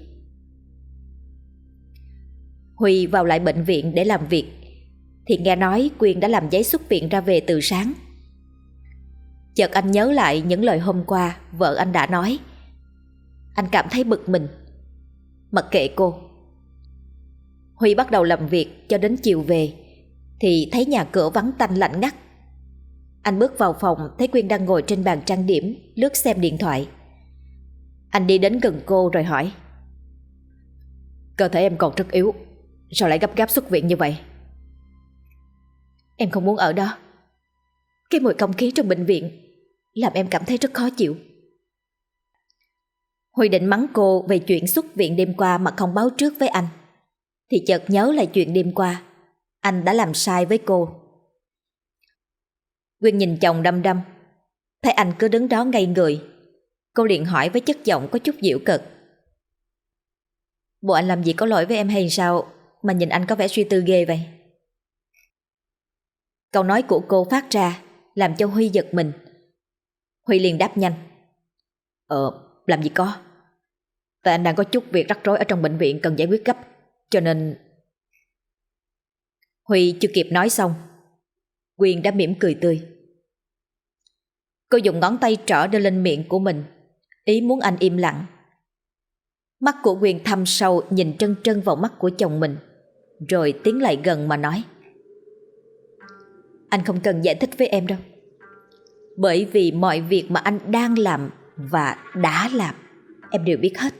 Huy vào lại bệnh viện để làm việc thì nghe nói Quyên đã làm giấy xuất viện ra về từ sáng. Chợt anh nhớ lại những lời hôm qua vợ anh đã nói. Anh cảm thấy bực mình. Mặc kệ cô, Huy bắt đầu làm việc cho đến chiều về thì thấy nhà cửa vắng tanh lạnh ngắt. Anh bước vào phòng thấy Quyên đang ngồi trên bàn trang điểm lướt xem điện thoại. Anh đi đến gần cô rồi hỏi: Cơ thể em còn rất yếu, sao lại gấp gáp xuất viện như vậy? Em không muốn ở đó. Cái mùi không khí trong bệnh viện làm em cảm thấy rất khó chịu. Huy định mắng cô về chuyện xuất viện đêm qua mà không báo trước với anh, thì chợt nhớ lại chuyện đêm qua anh đã làm sai với cô. Quyên nhìn chồng đăm đăm, thấy anh cứ đứng đó ngây người, cô liền hỏi với chất giọng có chút giễu cợt: Bộ anh làm gì có lỗi với em hay sao mà nhìn anh có vẻ suy tư ghê vậy? Câu nói của cô phát ra làm cho Huy giật mình. Huy liền đáp nhanh: Ờ, làm gì có. Tại anh đang có chút việc rắc rối ở trong bệnh viện cần giải quyết gấp, cho nên... Huy chưa kịp nói xong, Quyên đã mỉm cười tươi. Cô dùng ngón tay trỏ đưa lên miệng của mình, ý muốn anh im lặng. Mắt của Quyên thâm sâu nhìn trân trân vào mắt của chồng mình, rồi tiến lại gần mà nói: Anh không cần giải thích với em đâu, bởi vì mọi việc mà anh đang làm và đã làm em đều biết hết.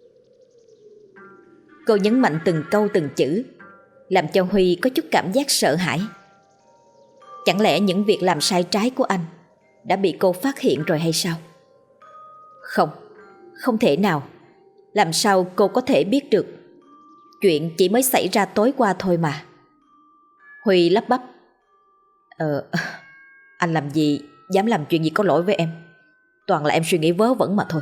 Cô nhấn mạnh từng câu từng chữ, làm cho Huy có chút cảm giác sợ hãi. Chẳng lẽ những việc làm sai trái của anh đã bị cô phát hiện rồi hay sao? Không, không thể nào. Làm sao cô có thể biết được? Chuyện chỉ mới xảy ra tối qua thôi mà. Huy lắp bắp. Ờ, anh làm gì, dám làm chuyện gì có lỗi với em. Toàn là em suy nghĩ vớ vẩn mà thôi.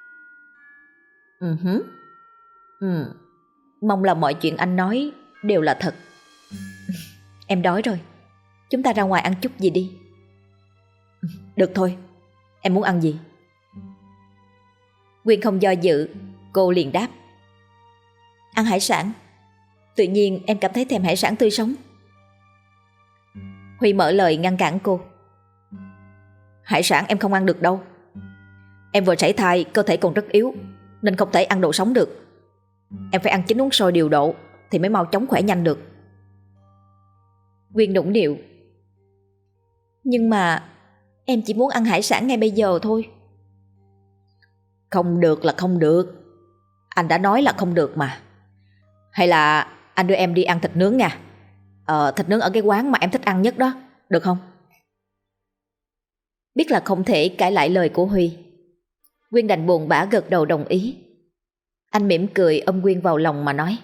Ừ hứ. Ừ. Mong là mọi chuyện anh nói đều là thật. Em đói rồi, chúng ta ra ngoài ăn chút gì đi. Được thôi, em muốn ăn gì? Quyên không do dự, cô liền đáp. Ăn hải sản. Tự nhiên em cảm thấy thèm hải sản tươi sống. Huy mở lời ngăn cản cô. Hải sản em không ăn được đâu. Em vừa sảy thai, cơ thể còn rất yếu, nên không thể ăn đồ sống được. Em phải ăn chín uống sôi điều độ thì mới mau chóng khỏe nhanh được. Quyên nũng nịu. Nhưng mà em chỉ muốn ăn hải sản ngay bây giờ thôi. Không được là không được. Anh đã nói là không được mà. Hay là anh đưa em đi ăn thịt nướng nha. Ờ, thịt nướng ở cái quán mà em thích ăn nhất đó, được không? Biết là không thể cãi lại lời của Huy, Quyên đành buồn bã gật đầu đồng ý. Anh mỉm cười ôm Quyên vào lòng mà nói.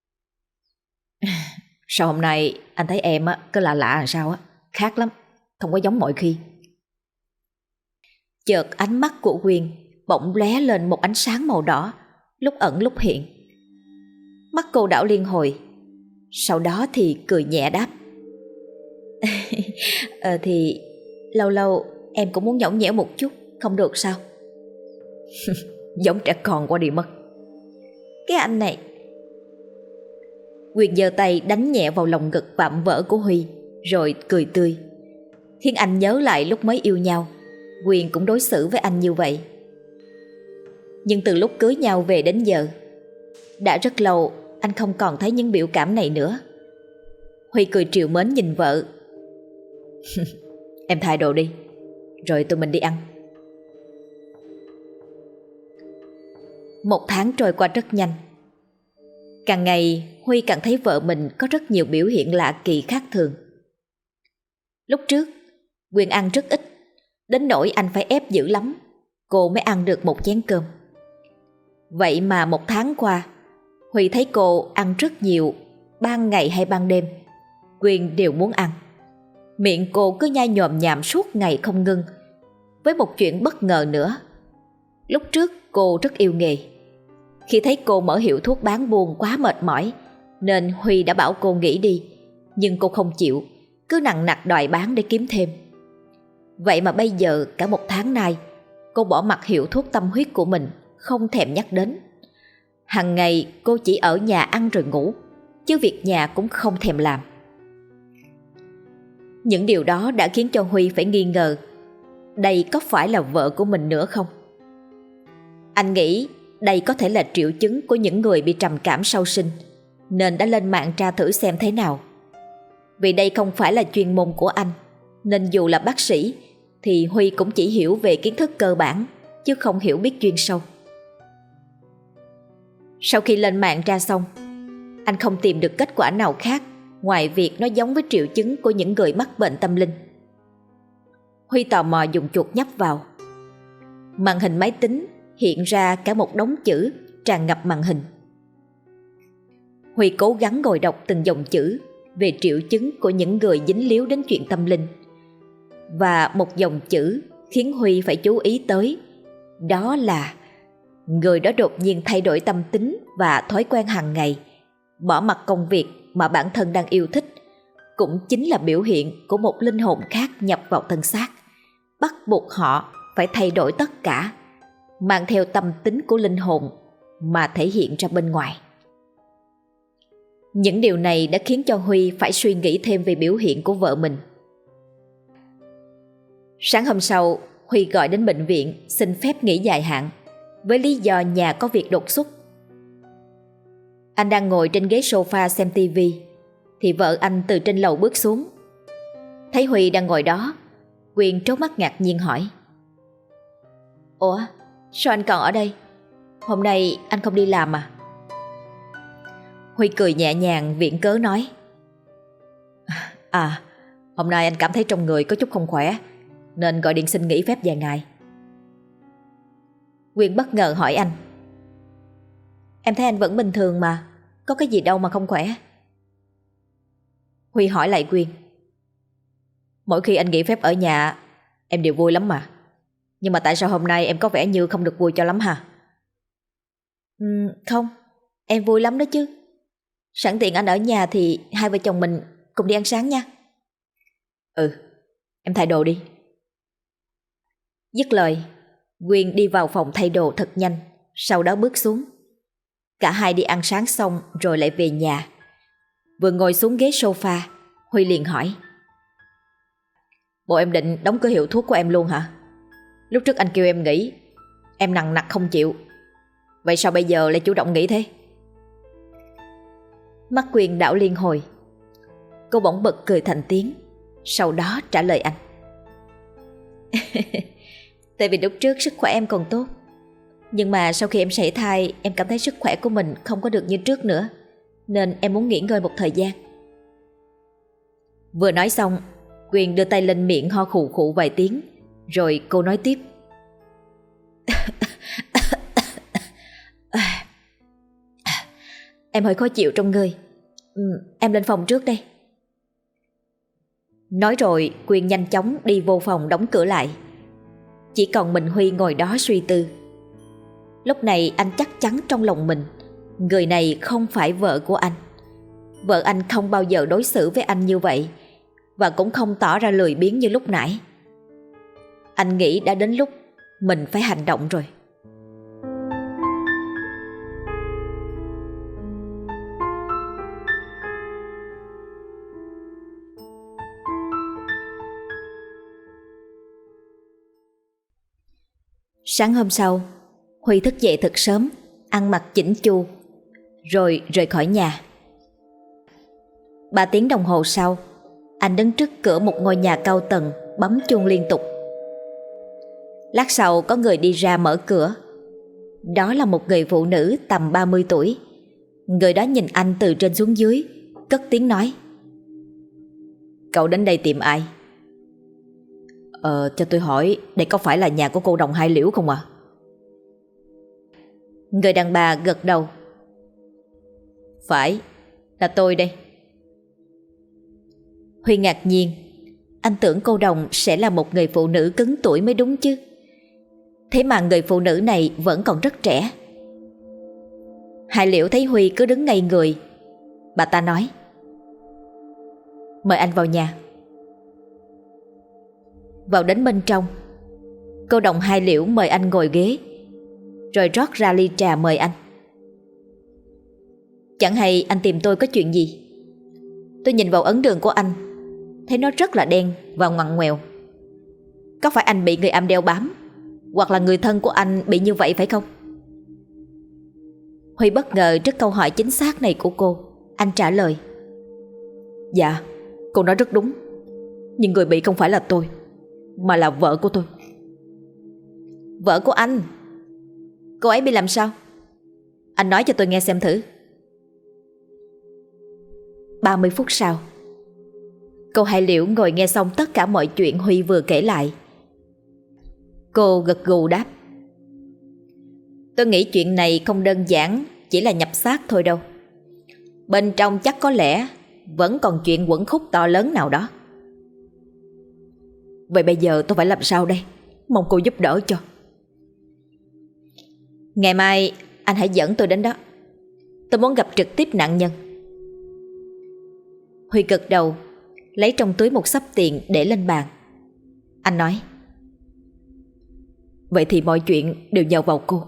Sao hôm nay anh thấy em á, cứ lạ lạ làm sao á, khác lắm, không có giống mọi khi. Chợt ánh mắt của Quyên bỗng lóe lên một ánh sáng màu đỏ, lúc ẩn lúc hiện. Mắt cô đảo liên hồi, sau đó thì cười nhẹ đáp. Ờ thì lâu lâu em cũng muốn nhõng nhẽo một chút, không được sao? Giống trẻ con quá đi mất. Cái anh này. Quyên giơ tay đánh nhẹ vào lòng ngực vạm vỡ của Huy, rồi cười tươi, khiến anh nhớ lại lúc mới yêu nhau, Quyên cũng đối xử với anh như vậy. Nhưng từ lúc cưới nhau về đến giờ, đã rất lâu anh không còn thấy những biểu cảm này nữa. Huy cười trìu mến nhìn vợ. Em thay đồ đi, rồi tụi mình đi ăn. Một tháng trôi qua rất nhanh. Càng ngày Huy càng thấy vợ mình có rất nhiều biểu hiện lạ kỳ khác thường. Lúc trước Quyên ăn rất ít, đến nỗi anh phải ép dữ lắm cô mới ăn được một chén cơm. Vậy mà một tháng qua, Huy thấy cô ăn rất nhiều, ban ngày hay ban đêm Quyên đều muốn ăn. Miệng cô cứ nhai nhòm nhảm suốt ngày không ngưng. Với một chuyện bất ngờ nữa, lúc trước cô rất yêu nghề. Khi thấy cô mở hiệu thuốc bán buôn quá mệt mỏi, nên Huy đã bảo cô nghỉ đi, nhưng cô không chịu, cứ nằng nặc đòi bán để kiếm thêm. Vậy mà bây giờ cả một tháng nay, cô bỏ mặc hiệu thuốc tâm huyết của mình, không thèm nhắc đến. Hằng ngày cô chỉ ở nhà ăn rồi ngủ, chứ việc nhà cũng không thèm làm. Những điều đó đã khiến cho Huy phải nghi ngờ đây có phải là vợ của mình nữa không. Anh nghĩ đây có thể là triệu chứng của những người bị trầm cảm sau sinh, nên đã lên mạng tra thử xem thế nào. Vì đây không phải là chuyên môn của anh, nên dù là bác sĩ thì Huy cũng chỉ hiểu về kiến thức cơ bản, chứ không hiểu biết chuyên sâu. Sau khi lên mạng tra xong, anh không tìm được kết quả nào khác ngoài việc nó giống với triệu chứng của những người mắc bệnh tâm linh. Huy tò mò dùng chuột nhấp vào. Màn hình máy tính hiện ra cả một đống chữ tràn ngập màn hình. Huy cố gắng ngồi đọc từng dòng chữ về triệu chứng của những người dính líu đến chuyện tâm linh. Và một dòng chữ khiến Huy phải chú ý tới, đó là người đó đột nhiên thay đổi tâm tính và thói quen hàng ngày, bỏ mặc công việc mà bản thân đang yêu thích, cũng chính là biểu hiện của một linh hồn khác nhập vào thân xác, bắt buộc họ phải thay đổi tất cả, mang theo tâm tính của linh hồn mà thể hiện ra bên ngoài. Những điều này đã khiến cho Huy phải suy nghĩ thêm về biểu hiện của vợ mình. Sáng hôm sau, Huy gọi đến bệnh viện xin phép nghỉ dài hạn với lý do nhà có việc đột xuất. Anh đang ngồi trên ghế sofa xem tivi thì vợ anh từ trên lầu bước xuống. Thấy Huy đang ngồi đó, Quyên trố mắt ngạc nhiên hỏi: Ủa, sao anh còn ở đây? Hôm nay anh không đi làm à? Huy cười nhẹ nhàng viện cớ nói: À, hôm nay anh cảm thấy trong người có chút không khỏe, nên gọi điện xin nghỉ phép vài ngày. Quyên bất ngờ hỏi anh: Em thấy anh vẫn bình thường mà, có cái gì đâu mà không khỏe. Huy hỏi lại Quyên. Mỗi khi anh nghỉ phép ở nhà, em đều vui lắm mà. Nhưng mà tại sao hôm nay em có vẻ như không được vui cho lắm hả? Ừ, không, em vui lắm đó chứ. Sẵn tiện anh ở nhà thì hai vợ chồng mình cùng đi ăn sáng nha. Ừ, em thay đồ đi. Dứt lời, Quyên đi vào phòng thay đồ thật nhanh, sau đó bước xuống. Cả hai đi ăn sáng xong rồi lại về nhà. Vừa ngồi xuống ghế sofa, Huy liền hỏi. Bộ em định đóng cửa hiệu thuốc của em luôn hả? Lúc trước anh kêu em nghỉ, em nằng nặc không chịu. Vậy sao bây giờ lại chủ động nghỉ thế? Mắt Quyên đảo liên hồi. Cô bỗng bật cười thành tiếng, sau đó trả lời anh. Tại vì lúc trước sức khỏe em còn tốt, nhưng mà sau khi em sảy thai, em cảm thấy sức khỏe của mình không có được như trước nữa, nên em muốn nghỉ ngơi một thời gian. Vừa nói xong, Quyên đưa tay lên miệng ho khụ khụ vài tiếng, rồi cô nói tiếp. Em hơi khó chịu trong người, ừ, em lên phòng trước đây. Nói rồi Quyên nhanh chóng đi vô phòng đóng cửa lại. Chỉ còn mình Huy ngồi đó suy tư. Lúc này anh chắc chắn trong lòng mình, người này không phải vợ của anh. Vợ anh không bao giờ đối xử với anh như vậy, và cũng không tỏ ra lười biếng như lúc nãy. Anh nghĩ đã đến lúc mình phải hành động rồi. Sáng hôm sau, Huy thức dậy thật sớm, ăn mặc chỉnh chu, rồi rời khỏi nhà. Ba tiếng đồng hồ sau, anh đứng trước cửa một ngôi nhà cao tầng, bấm chuông liên tục. Lát sau có người đi ra mở cửa. Đó là một người phụ nữ tầm ba mươi tuổi. Người đó nhìn anh từ trên xuống dưới, cất tiếng nói. Cậu đến đây tìm ai? Ờ, cho tôi hỏi, đây có phải là nhà của cô Đồng Hai Liễu không ạ? À? Người đàn bà gật đầu. Phải, là tôi đây. Huy ngạc nhiên. Anh tưởng cô Đồng sẽ là một người phụ nữ cứng tuổi mới đúng chứ. Thế mà người phụ nữ này vẫn còn rất trẻ. Hai Liễu thấy Huy cứ đứng ngây người, bà ta nói. Mời anh vào nhà. Vào đến bên trong, cô Đồng Hai Liễu mời anh ngồi ghế, rồi rót ra ly trà mời anh. Chẳng hay anh tìm tôi có chuyện gì? Tôi nhìn vào ấn đường của anh, thấy nó rất là đen và ngoằn ngoèo. Có phải anh bị người âm đeo bám, hoặc là người thân của anh bị như vậy phải không? Huy bất ngờ trước câu hỏi chính xác này của cô. Anh trả lời. Dạ, cô nói rất đúng. Nhưng người bị không phải là tôi, mà là vợ của tôi. Vợ của anh? Cô ấy bị làm sao? Anh nói cho tôi nghe xem thử. Ba mươi phút sau, cô Hai Liễu ngồi nghe xong tất cả mọi chuyện Huy vừa kể lại. Cô gật gù đáp. Tôi nghĩ chuyện này không đơn giản chỉ là nhập xác thôi đâu. Bên trong chắc có lẽ vẫn còn chuyện uẩn khúc to lớn nào đó. Vậy bây giờ tôi phải làm sao đây? Mong cô giúp đỡ cho. Ngày mai anh hãy dẫn tôi đến đó. Tôi muốn gặp trực tiếp nạn nhân. Huy gật đầu, lấy trong túi một xấp tiền để lên bàn. Anh nói. Vậy thì mọi chuyện đều nhờ vào cô.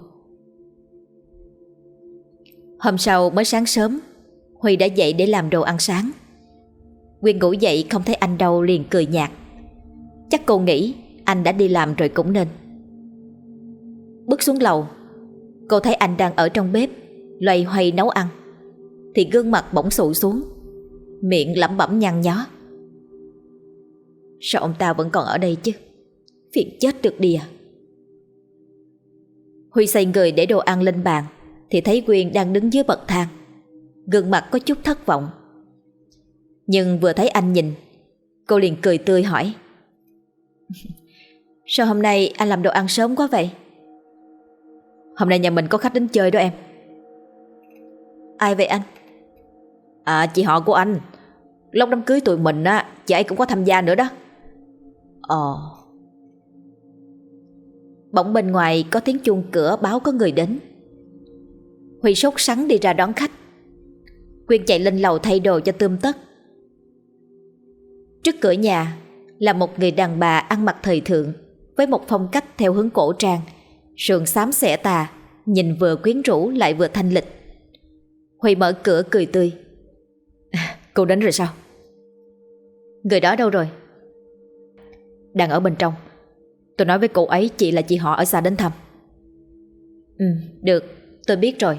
Hôm sau mới sáng sớm, Huy đã dậy để làm đồ ăn sáng. Quyên ngủ dậy không thấy anh đâu liền cười nhạt. Chắc cô nghĩ anh đã đi làm rồi cũng nên. Bước xuống lầu, cô thấy anh đang ở trong bếp loay hoay nấu ăn, thì gương mặt bỗng xụ xuống, miệng lẩm bẩm nhăn nhó. Sao ông ta vẫn còn ở đây chứ? Phiền chết được đi à. Huy xoay người để đồ ăn lên bàn, thì thấy Quyên đang đứng dưới bậc thang, gương mặt có chút thất vọng. Nhưng vừa thấy anh nhìn, cô liền cười tươi hỏi. Sao hôm nay anh làm đồ ăn sớm quá vậy? Hôm nay nhà mình có khách đến chơi đó em. Ai vậy anh? À, chị họ của anh. Lúc đám cưới tụi mình á, chị ấy cũng có tham gia nữa đó. Ồ. Bỗng bên ngoài có tiếng chuông cửa báo có người đến. Huy sốt sắng đi ra đón khách. Quyên chạy lên lầu thay đồ cho tươm tất. Trước cửa nhà là một người đàn bà ăn mặc thời thượng, với một phong cách theo hướng cổ trang, sườn xám xẻ tà, nhìn vừa quyến rũ lại vừa thanh lịch. Huy mở cửa cười tươi. Cô đến rồi sao? Người đó đâu rồi? Đang ở bên trong. Tôi nói với cô ấy chị là chị họ ở xa đến thăm. Ừ, được, tôi biết rồi.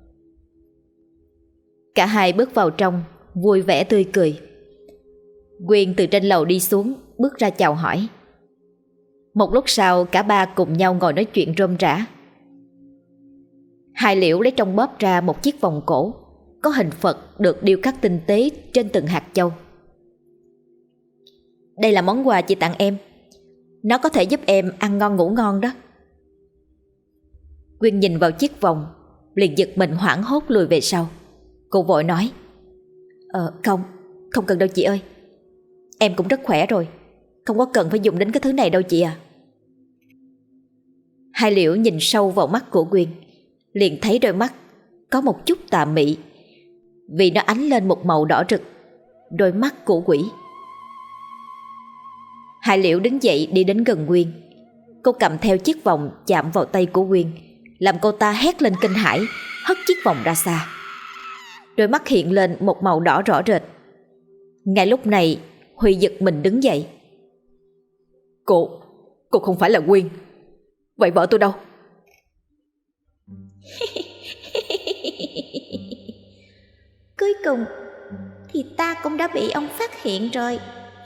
Cả hai bước vào trong, vui vẻ tươi cười. Quyên từ trên lầu đi xuống, bước ra chào hỏi. Một lúc sau cả ba cùng nhau ngồi nói chuyện rôm rả. Hai Liễu lấy trong bóp ra một chiếc vòng cổ, có hình Phật được điêu khắc tinh tế trên từng hạt châu. Đây là món quà chị tặng em. Nó có thể giúp em ăn ngon ngủ ngon đó. Quyên nhìn vào chiếc vòng, liền giật mình hoảng hốt lùi về sau. Cô vội nói: Ờ không, không cần đâu chị ơi. Em cũng rất khỏe rồi, không có cần phải dùng đến cái thứ này đâu chị à. Hai Liễu nhìn sâu vào mắt của Quyên, liền thấy đôi mắt có một chút tà mị, vì nó ánh lên một màu đỏ rực, đôi mắt của quỷ. Hai Liễu đứng dậy đi đến gần Quyên. Cô cầm theo chiếc vòng chạm vào tay của Quyên, làm cô ta hét lên kinh hãi, hất chiếc vòng ra xa. Đôi mắt hiện lên một màu đỏ rõ rệt. Ngay lúc này Huy giật mình đứng dậy. Cô, cô không phải là Quyên. Vậy vợ tôi đâu? Cuối cùng thì ta cũng đã bị ông phát hiện rồi.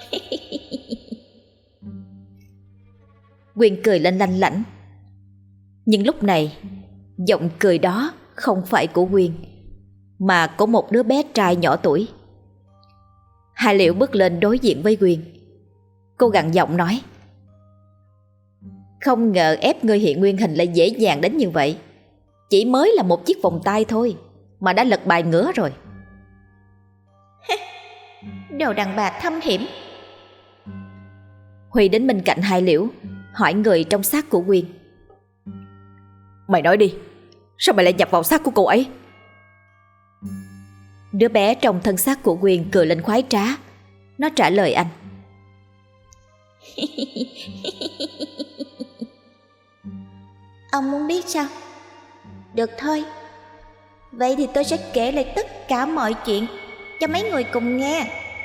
Quyên cười lên lanh lảnh. Nhưng lúc này giọng cười đó không phải của Quyên, mà của một đứa bé trai nhỏ tuổi. Hai Liễu bước lên đối diện với Quyên. Cô gằn giọng nói: Không ngờ ép ngươi hiện nguyên hình lại dễ dàng đến như vậy. Chỉ mới là một chiếc vòng tay thôi mà đã lật bài ngửa rồi. Đồ đàn bà thâm hiểm. Huy đến bên cạnh Hai Liễu, hỏi người trong xác của Quyên: Mày nói đi, sao mày lại nhập vào xác của cô ấy? Đứa bé trong thân xác của Quyên cười lên khoái trá. Nó trả lời anh: Ông muốn biết sao? Được thôi. Vậy thì tôi sẽ kể lại tất cả mọi chuyện cho mấy người cùng nghe.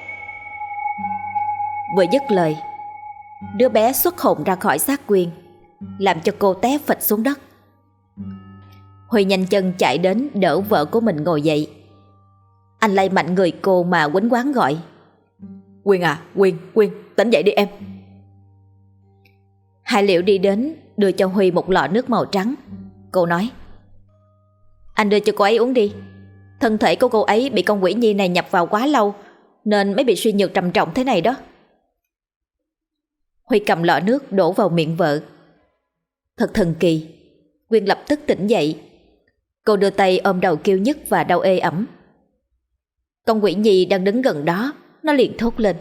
Vừa dứt lời, đứa bé xuất hồn ra khỏi xác Quyên, làm cho cô té phịch xuống đất. Huy nhanh chân chạy đến đỡ vợ của mình ngồi dậy. Anh lay mạnh người cô mà quýnh quáng gọi: Quyên à, Quyên, Quyên, tỉnh dậy đi em. Hai Liễu đi đến đưa cho Huy một lọ nước màu trắng. Cô nói: Anh đưa cho cô ấy uống đi. Thân thể của cô ấy bị con quỷ nhi này nhập vào quá lâu, nên mới bị suy nhược trầm trọng thế này đó. Huy cầm lọ nước đổ vào miệng vợ. Thật thần kỳ, Quyên lập tức tỉnh dậy. Cô đưa tay ôm đầu kêu nhức và đau ê ẩm. Con quỷ nhi đang đứng gần đó, nó liền thốt lên: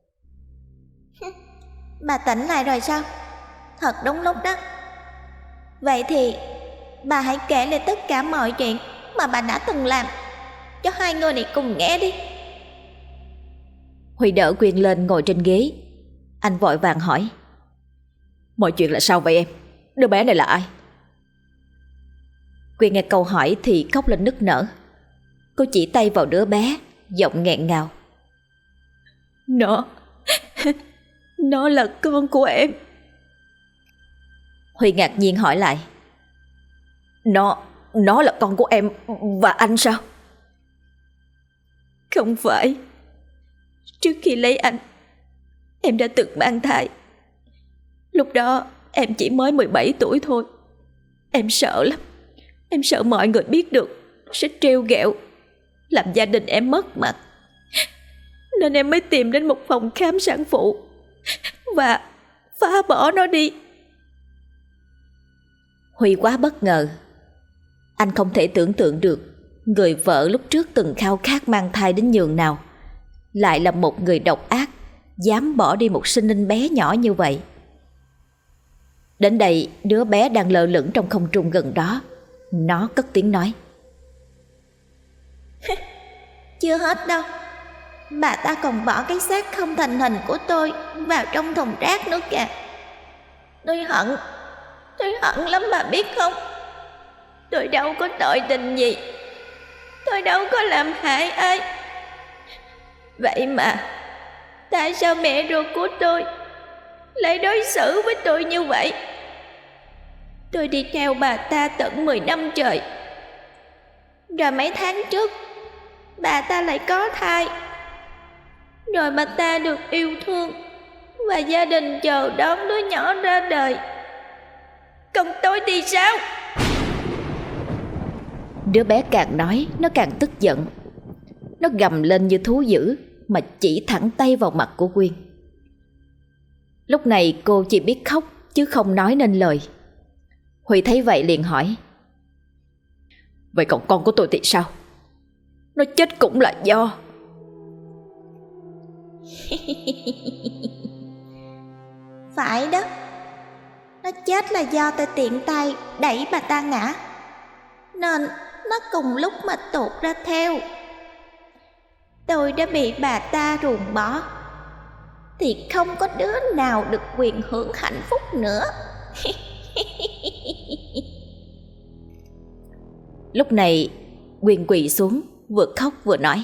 Bà tỉnh lại rồi sao? Thật đúng lúc đó. Vậy thì bà hãy kể lại tất cả mọi chuyện mà bà đã từng làm cho hai người này cùng nghe đi. Huy đỡ Quyên lên ngồi trên ghế. Anh vội vàng hỏi: Mọi chuyện là sao vậy em? Đứa bé này là ai? Quyên nghe câu hỏi thì khóc lên nức nở. Cô chỉ tay vào đứa bé, giọng nghẹn ngào: Nó Nó là con của em. Huy ngạc nhiên hỏi lại: Nó Nó là con của em và anh sao? Không phải. Trước khi lấy anh, em đã từng mang thai. Lúc đó em chỉ mới mười bảy tuổi thôi. Em sợ lắm. Em sợ mọi người biết được sẽ trêu ghẹo, làm gia đình em mất mặt. Nên em mới tìm đến một phòng khám sản phụ và phá bỏ nó đi. Huy quá bất ngờ. Anh không thể tưởng tượng được người vợ lúc trước từng khao khát mang thai đến nhường nào, lại là một người độc ác, dám bỏ đi một sinh linh bé nhỏ như vậy. Đến đây, đứa bé đang lơ lửng trong không trung gần đó, nó cất tiếng nói: Chưa hết đâu, bà ta còn bỏ cái xác không thành hình của tôi vào trong thùng rác nữa kìa. Tôi hận, tôi hận lắm bà biết không. Tôi đâu có tội tình gì, tôi đâu có làm hại ai. Vậy mà tại sao mẹ ruột của tôi lại đối xử với tôi như vậy? Tôi đi theo bà ta tận mười năm trời, rồi mấy tháng trước bà ta lại có thai, rồi bà ta được yêu thương và gia đình chờ đón đứa nhỏ ra đời. Còn tôi thì sao? Đứa bé càng nói nó càng tức giận. Nó gầm lên như thú dữ mà chỉ thẳng tay vào mặt của Quyên. Lúc này cô chỉ biết khóc chứ không nói nên lời. Huy thấy vậy liền hỏi: Vậy còn con của tôi thì sao? Nó chết cũng là do Phải đó, nó chết là do tôi tiện tay đẩy bà ta ngã, nên nó cùng lúc mà tuột ra theo. Tôi đã bị bà ta ruồng bỏ, thì không có đứa nào được quyền hưởng hạnh phúc nữa. Lúc này Quyên quỳ xuống, vừa khóc vừa nói: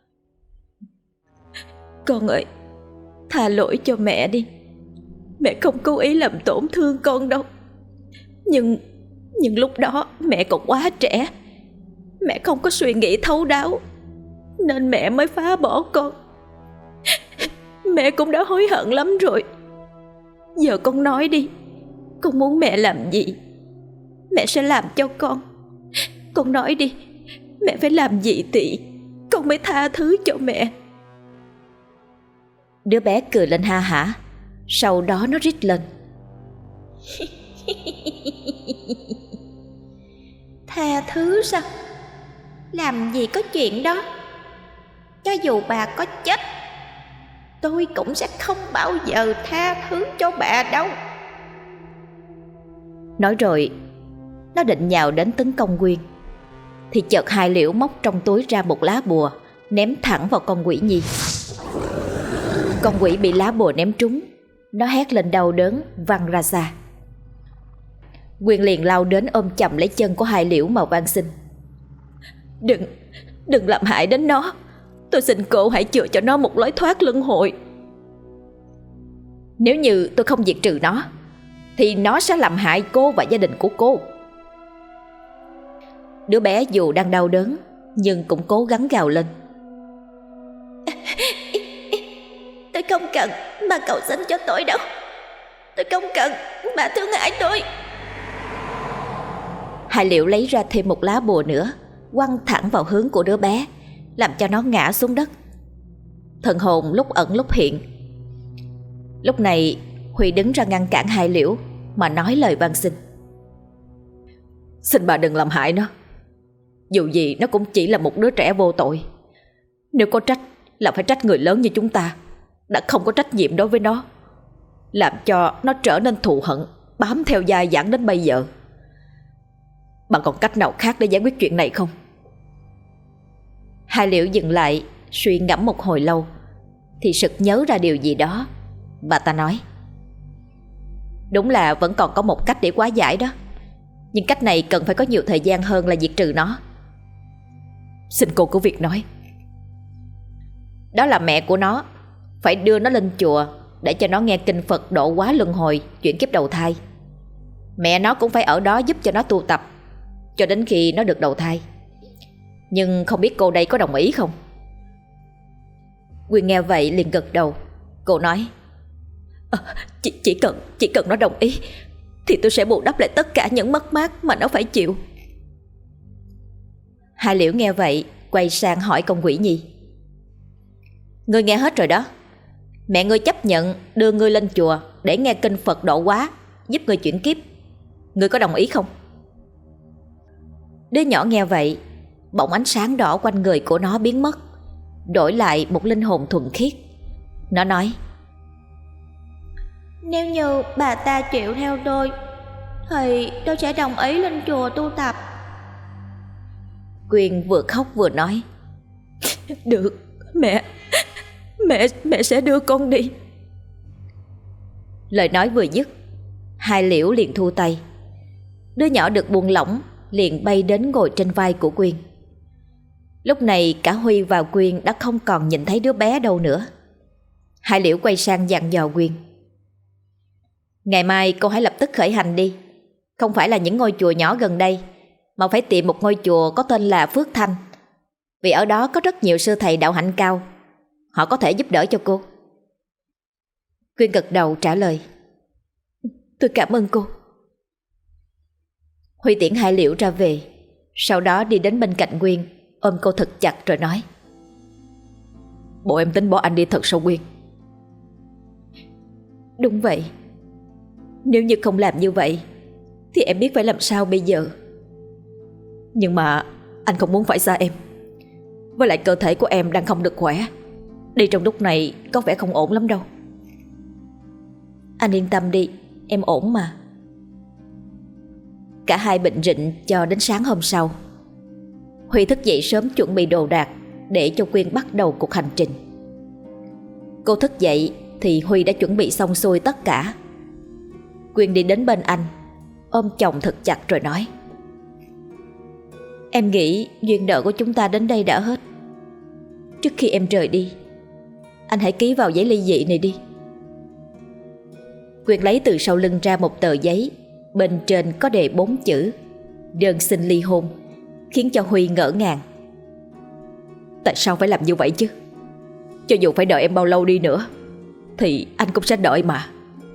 Con ơi, tha lỗi cho mẹ đi. Mẹ không cố ý làm tổn thương con đâu. Nhưng Nhưng lúc đó mẹ còn quá trẻ, mẹ không có suy nghĩ thấu đáo, nên mẹ mới phá bỏ con. Mẹ cũng đã hối hận lắm rồi. Giờ con nói đi, con muốn mẹ làm gì, mẹ sẽ làm cho con. Con nói đi, mẹ phải làm gì thì con mới tha thứ cho mẹ. Đứa bé cười lên ha hả, sau đó nó rít lên: Tha thứ sao? Làm gì có chuyện đó. Cho dù bà có chết, tôi cũng sẽ không bao giờ tha thứ cho bà đâu. Nói rồi nó định nhào đến tấn công Quyên, thì chợt Hai Liễu móc trong túi ra một lá bùa, ném thẳng vào con quỷ nhi. Con quỷ bị lá bùa ném trúng, nó hét lên đau đớn, văng ra xa. Quyên liền lao đến ôm chầm lấy chân của Hai Liễu mà van xin: Đừng, đừng làm hại đến nó. Tôi xin cô hãy chữa cho nó một lối thoát luân hồi. Nếu như tôi không diệt trừ nó, thì nó sẽ làm hại cô và gia đình của cô. Đứa bé dù đang đau đớn nhưng cũng cố gắng gào lên: Tôi không cần bà cầu xin cho tôi đâu. Tôi không cần bà thương hại tôi. Hai Liễu lấy ra thêm một lá bùa nữa, quăng thẳng vào hướng của đứa bé, làm cho nó ngã xuống đất. Thần hồn lúc ẩn lúc hiện. Lúc này Huy đứng ra ngăn cản Hai Liễu mà nói lời van xin: Xin bà đừng làm hại nó. Dù gì nó cũng chỉ là một đứa trẻ vô tội. Nếu có trách là phải trách người lớn như chúng ta đã không có trách nhiệm đối với nó, làm cho nó trở nên thù hận, bám theo dai dẳng đến bây giờ. Bà còn cách nào khác để giải quyết chuyện này không? Hai Liễu dừng lại, suy ngẫm một hồi lâu, thì sực nhớ ra điều gì đó. Bà ta nói: Đúng là vẫn còn có một cách để hóa giải đó, nhưng cách này cần phải có nhiều thời gian hơn là diệt trừ nó. Xin cô cứ việc nói. Đó là mẹ của nó, phải đưa nó lên chùa để cho nó nghe kinh Phật độ hóa luân hồi, chuyển kiếp đầu thai. Mẹ nó cũng phải ở đó giúp cho nó tu tập cho đến khi nó được đầu thai. Nhưng không biết cô đây có đồng ý không? Quyên nghe vậy liền gật đầu. Cô nói: à, chỉ, chỉ cần chỉ cần nó đồng ý thì tôi sẽ bù đắp lại tất cả những mất mát mà nó phải chịu. Hai Liễu nghe vậy quay sang hỏi con quỷ nhi: Ngươi nghe hết rồi đó. Mẹ ngươi chấp nhận đưa ngươi lên chùa để nghe kinh Phật độ hóa, giúp ngươi chuyển kiếp. Ngươi có đồng ý không? Đứa nhỏ nghe vậy bỗng ánh sáng đỏ quanh người của nó biến mất, đổi lại một linh hồn thuần khiết. Nó nói: Nếu như bà ta chịu theo tôi thì tôi sẽ đồng ý lên chùa tu tập. Quyên vừa khóc vừa nói: Được, mẹ, mẹ, mẹ sẽ đưa con đi. Lời nói vừa dứt, Hai Liễu liền thu tay. Đứa nhỏ được buông lỏng liền bay đến ngồi trên vai của Quyên. Lúc này cả Huy và Quyên đã không còn nhìn thấy đứa bé đâu nữa. Hai Liễu quay sang dặn dò Quyên: Ngày mai cô hãy lập tức khởi hành đi. Không phải là những ngôi chùa nhỏ gần đây, mà phải tìm một ngôi chùa có tên là Phước Thanh. Vì ở đó có rất nhiều sư thầy đạo hạnh cao, họ có thể giúp đỡ cho cô. Quyên gật đầu trả lời: Tôi cảm ơn cô. Huy tiễn Hai Liễu ra về, sau đó đi đến bên cạnh Quyên, ôm cô thật chặt rồi nói: Bộ em tính bỏ anh đi thật sao Quyên? Đúng vậy. Nếu như không làm như vậy thì em biết phải làm sao bây giờ. Nhưng mà anh không muốn phải xa em. Với lại cơ thể của em đang không được khỏe, đi trong lúc này có vẻ không ổn lắm đâu. Anh yên tâm đi, em ổn mà. Cả hai bệnh rịnh cho đến sáng hôm sau. Huy thức dậy sớm chuẩn bị đồ đạc để cho Quyên bắt đầu cuộc hành trình. Cô thức dậy thì Huy đã chuẩn bị xong xuôi tất cả. Quyên đi đến bên anh, ôm chồng thật chặt rồi nói: Em nghĩ duyên nợ của chúng ta đến đây đã hết. Trước khi em rời đi, anh hãy ký vào giấy ly dị này đi. Quyên lấy từ sau lưng ra một tờ giấy, bên trên có đề bốn chữ: đơn xin ly hôn, khiến cho Huy ngỡ ngàng. Tại sao phải làm như vậy chứ? Cho dù phải đợi em bao lâu đi nữa thì anh cũng sẽ đợi mà.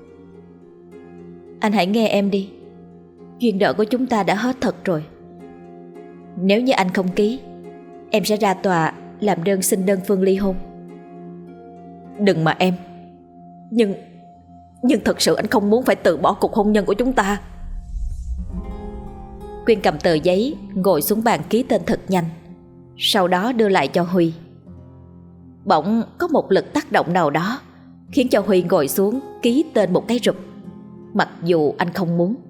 Anh hãy nghe em đi, duyên nợ của chúng ta đã hết thật rồi. Nếu như anh không ký, em sẽ ra tòa làm đơn xin đơn phương ly hôn. Đừng mà em. Nhưng Nhưng thật sự anh không muốn phải từ bỏ cuộc hôn nhân của chúng ta. Quyên cầm tờ giấy, ngồi xuống bàn ký tên thật nhanh, sau đó đưa lại cho Huy. Bỗng có một lực tác động nào đó khiến cho Huy ngồi xuống ký tên một cái rụp, mặc dù anh không muốn.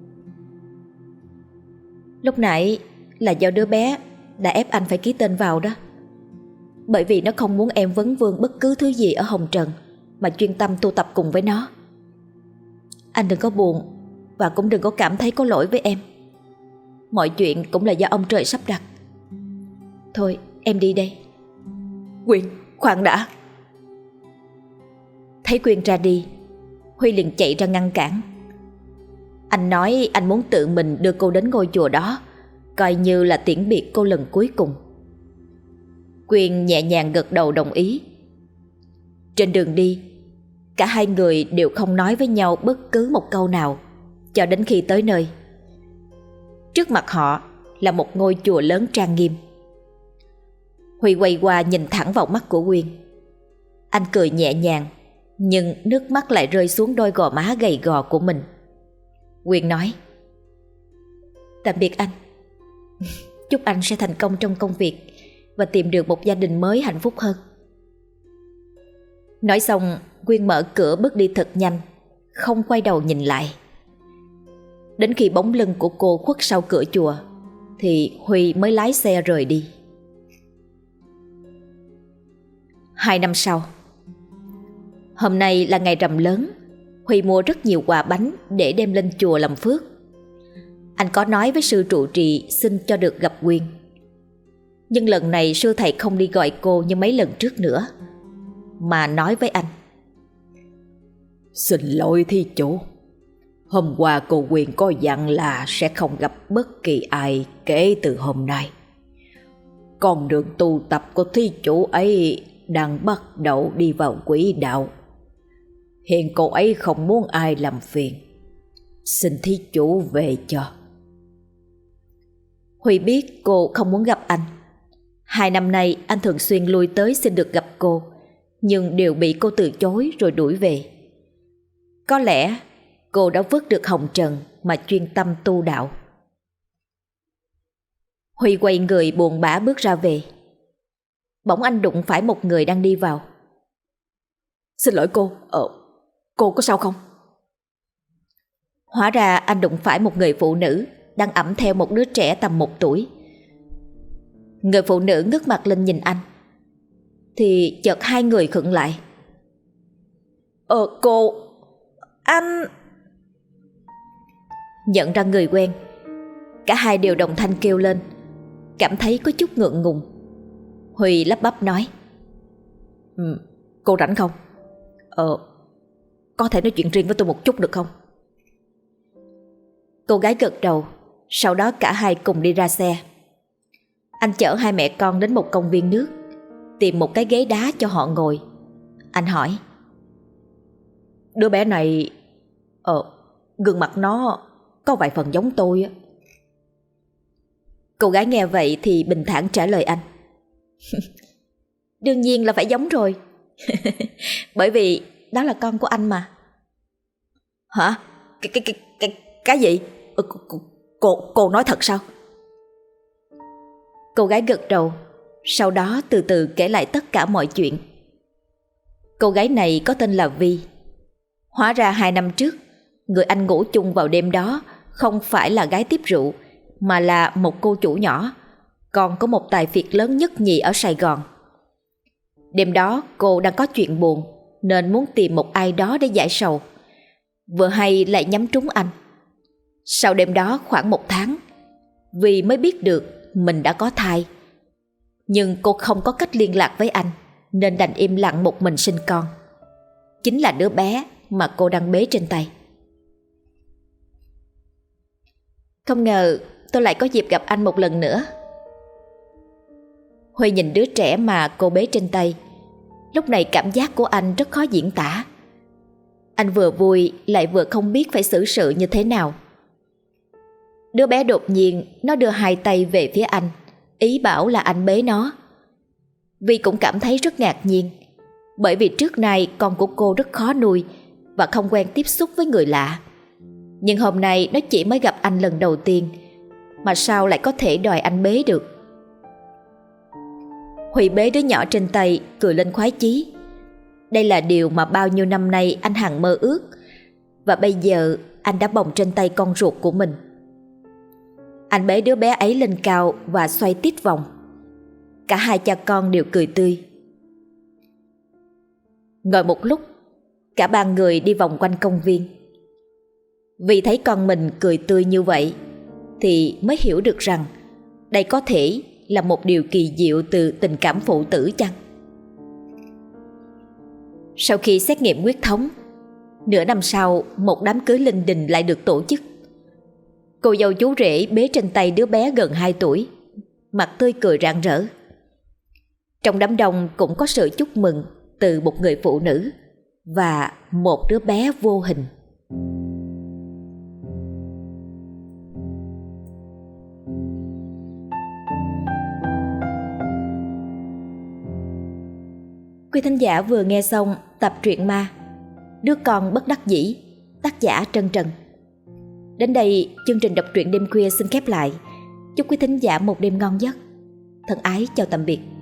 Lúc nãy là do đứa bé đã ép anh phải ký tên vào đó. Bởi vì nó không muốn em vấn vương bất cứ thứ gì ở hồng trần, mà chuyên tâm tu tập cùng với nó. Anh đừng có buồn, và cũng đừng có cảm thấy có lỗi với em. Mọi chuyện cũng là do ông trời sắp đặt. Thôi em đi đây. Quyên, khoan đã. Thấy Quyên ra đi, Huy liền chạy ra ngăn cản. Anh nói anh muốn tự mình đưa cô đến ngôi chùa đó, coi như là tiễn biệt cô lần cuối cùng. Quyên nhẹ nhàng gật đầu đồng ý. Trên đường đi, cả hai người đều không nói với nhau bất cứ một câu nào, cho đến khi tới nơi. Trước mặt họ là một ngôi chùa lớn trang nghiêm. Huy quay qua nhìn thẳng vào mắt của Quyên. Anh cười nhẹ nhàng, nhưng nước mắt lại rơi xuống đôi gò má gầy gò của mình. Quyên nói: Tạm biệt anh. Chúc anh sẽ thành công trong công việc và tìm được một gia đình mới hạnh phúc hơn. Nói xong, Quyên mở cửa bước đi thật nhanh, không quay đầu nhìn lại. Đến khi bóng lưng của cô khuất sau cửa chùa thì Huy mới lái xe rời đi. Hai năm sau, hôm nay là ngày rằm lớn. Huy mua rất nhiều quà bánh để đem lên chùa làm phước. Anh có nói với sư trụ trì xin cho được gặp Quyên. Nhưng lần này sư thầy không đi gọi cô như mấy lần trước nữa, mà nói với anh: Xin lỗi thí chủ, hôm qua cô Quyên có dặn là sẽ không gặp bất kỳ ai kể từ hôm nay. Con đường tu tập của thí chủ ấy đang bắt đầu đi vào quỹ đạo. Hiện cô ấy không muốn ai làm phiền, xin thí chủ về cho. Huy biết cô không muốn gặp anh. Hai năm nay anh thường xuyên lui tới xin được gặp cô, nhưng đều bị cô từ chối rồi đuổi về. Có lẽ cô đã vứt được hồng trần mà chuyên tâm tu đạo. Huy quay người buồn bã bước ra về. Bỗng anh đụng phải một người đang đi vào. Xin lỗi cô, ờ, cô có sao không? Hóa ra anh đụng phải một người phụ nữ đang ẵm theo một đứa trẻ tầm một tuổi. Người phụ nữ ngước mặt lên nhìn anh, thì chợt hai người khựng lại. Ờ, cô... Anh... Nhận ra người quen, cả hai đều đồng thanh kêu lên, cảm thấy có chút ngượng ngùng. Huy lắp bắp nói: ừ, Cô rảnh không? Ờ, có thể nói chuyện riêng với tôi một chút được không? Cô gái gật đầu. Sau đó cả hai cùng đi ra xe. Anh chở hai mẹ con đến một công viên nước, tìm một cái ghế đá cho họ ngồi. Anh hỏi: Đứa bé này... Ờ, gương mặt nó có vài phần giống tôi á. Cô gái nghe vậy thì bình thản trả lời anh: Đương nhiên là phải giống rồi. Bởi vì đó là con của anh mà. Hả? Cái, cái, cái, cái, cái gì? Ừ, cô, cô, cô nói thật sao? Cô gái gật đầu, sau đó từ từ kể lại tất cả mọi chuyện. Cô gái này có tên là Vi. Hóa ra hai năm trước, người anh ngủ chung vào đêm đó không phải là gái tiếp rượu, mà là một cô chủ nhỏ, còn có một tài phiệt lớn nhất nhì ở Sài Gòn. Đêm đó cô đang có chuyện buồn nên muốn tìm một ai đó để giải sầu, vừa hay lại nhắm trúng anh. Sau đêm đó khoảng một tháng, Vi mới biết được mình đã có thai. Nhưng cô không có cách liên lạc với anh nên đành im lặng một mình sinh con. Chính là đứa bé mà cô đang bế trên tay. Không ngờ tôi lại có dịp gặp anh một lần nữa. Huy nhìn đứa trẻ mà cô bế trên tay. Lúc này cảm giác của anh rất khó diễn tả. Anh vừa vui lại vừa không biết phải xử sự như thế nào. Đứa bé đột nhiên nó đưa hai tay về phía anh, ý bảo là anh bế nó. Vi cũng cảm thấy rất ngạc nhiên, bởi vì trước nay con của cô rất khó nuôi và không quen tiếp xúc với người lạ. Nhưng hôm nay nó chỉ mới gặp anh lần đầu tiên, mà sao lại có thể đòi anh bế được. Huy bế đứa nhỏ trên tay cười lên khoái chí. Đây là điều mà bao nhiêu năm nay anh hằng mơ ước, và bây giờ anh đã bồng trên tay con ruột của mình. Anh bế đứa bé ấy lên cao và xoay tít vòng. Cả hai cha con đều cười tươi. Ngồi một lúc, cả ba người đi vòng quanh công viên. Vì thấy con mình cười tươi như vậy thì mới hiểu được rằng đây có thể là một điều kỳ diệu từ tình cảm phụ tử chăng? Sau khi xét nghiệm huyết thống, nửa năm sau một đám cưới linh đình lại được tổ chức. Cô dâu chú rể bế trên tay đứa bé gần hai tuổi, mặt tươi cười rạng rỡ. Trong đám đông cũng có sự chúc mừng từ một người phụ nữ và một đứa bé vô hình. Quý thính giả vừa nghe xong tập truyện ma Đứa con bất đắc dĩ, tác giả Trân Trần. Đến đây chương trình đọc truyện đêm khuya xin khép lại. Chúc quý thính giả một đêm ngon giấc. Thân ái chào tạm biệt.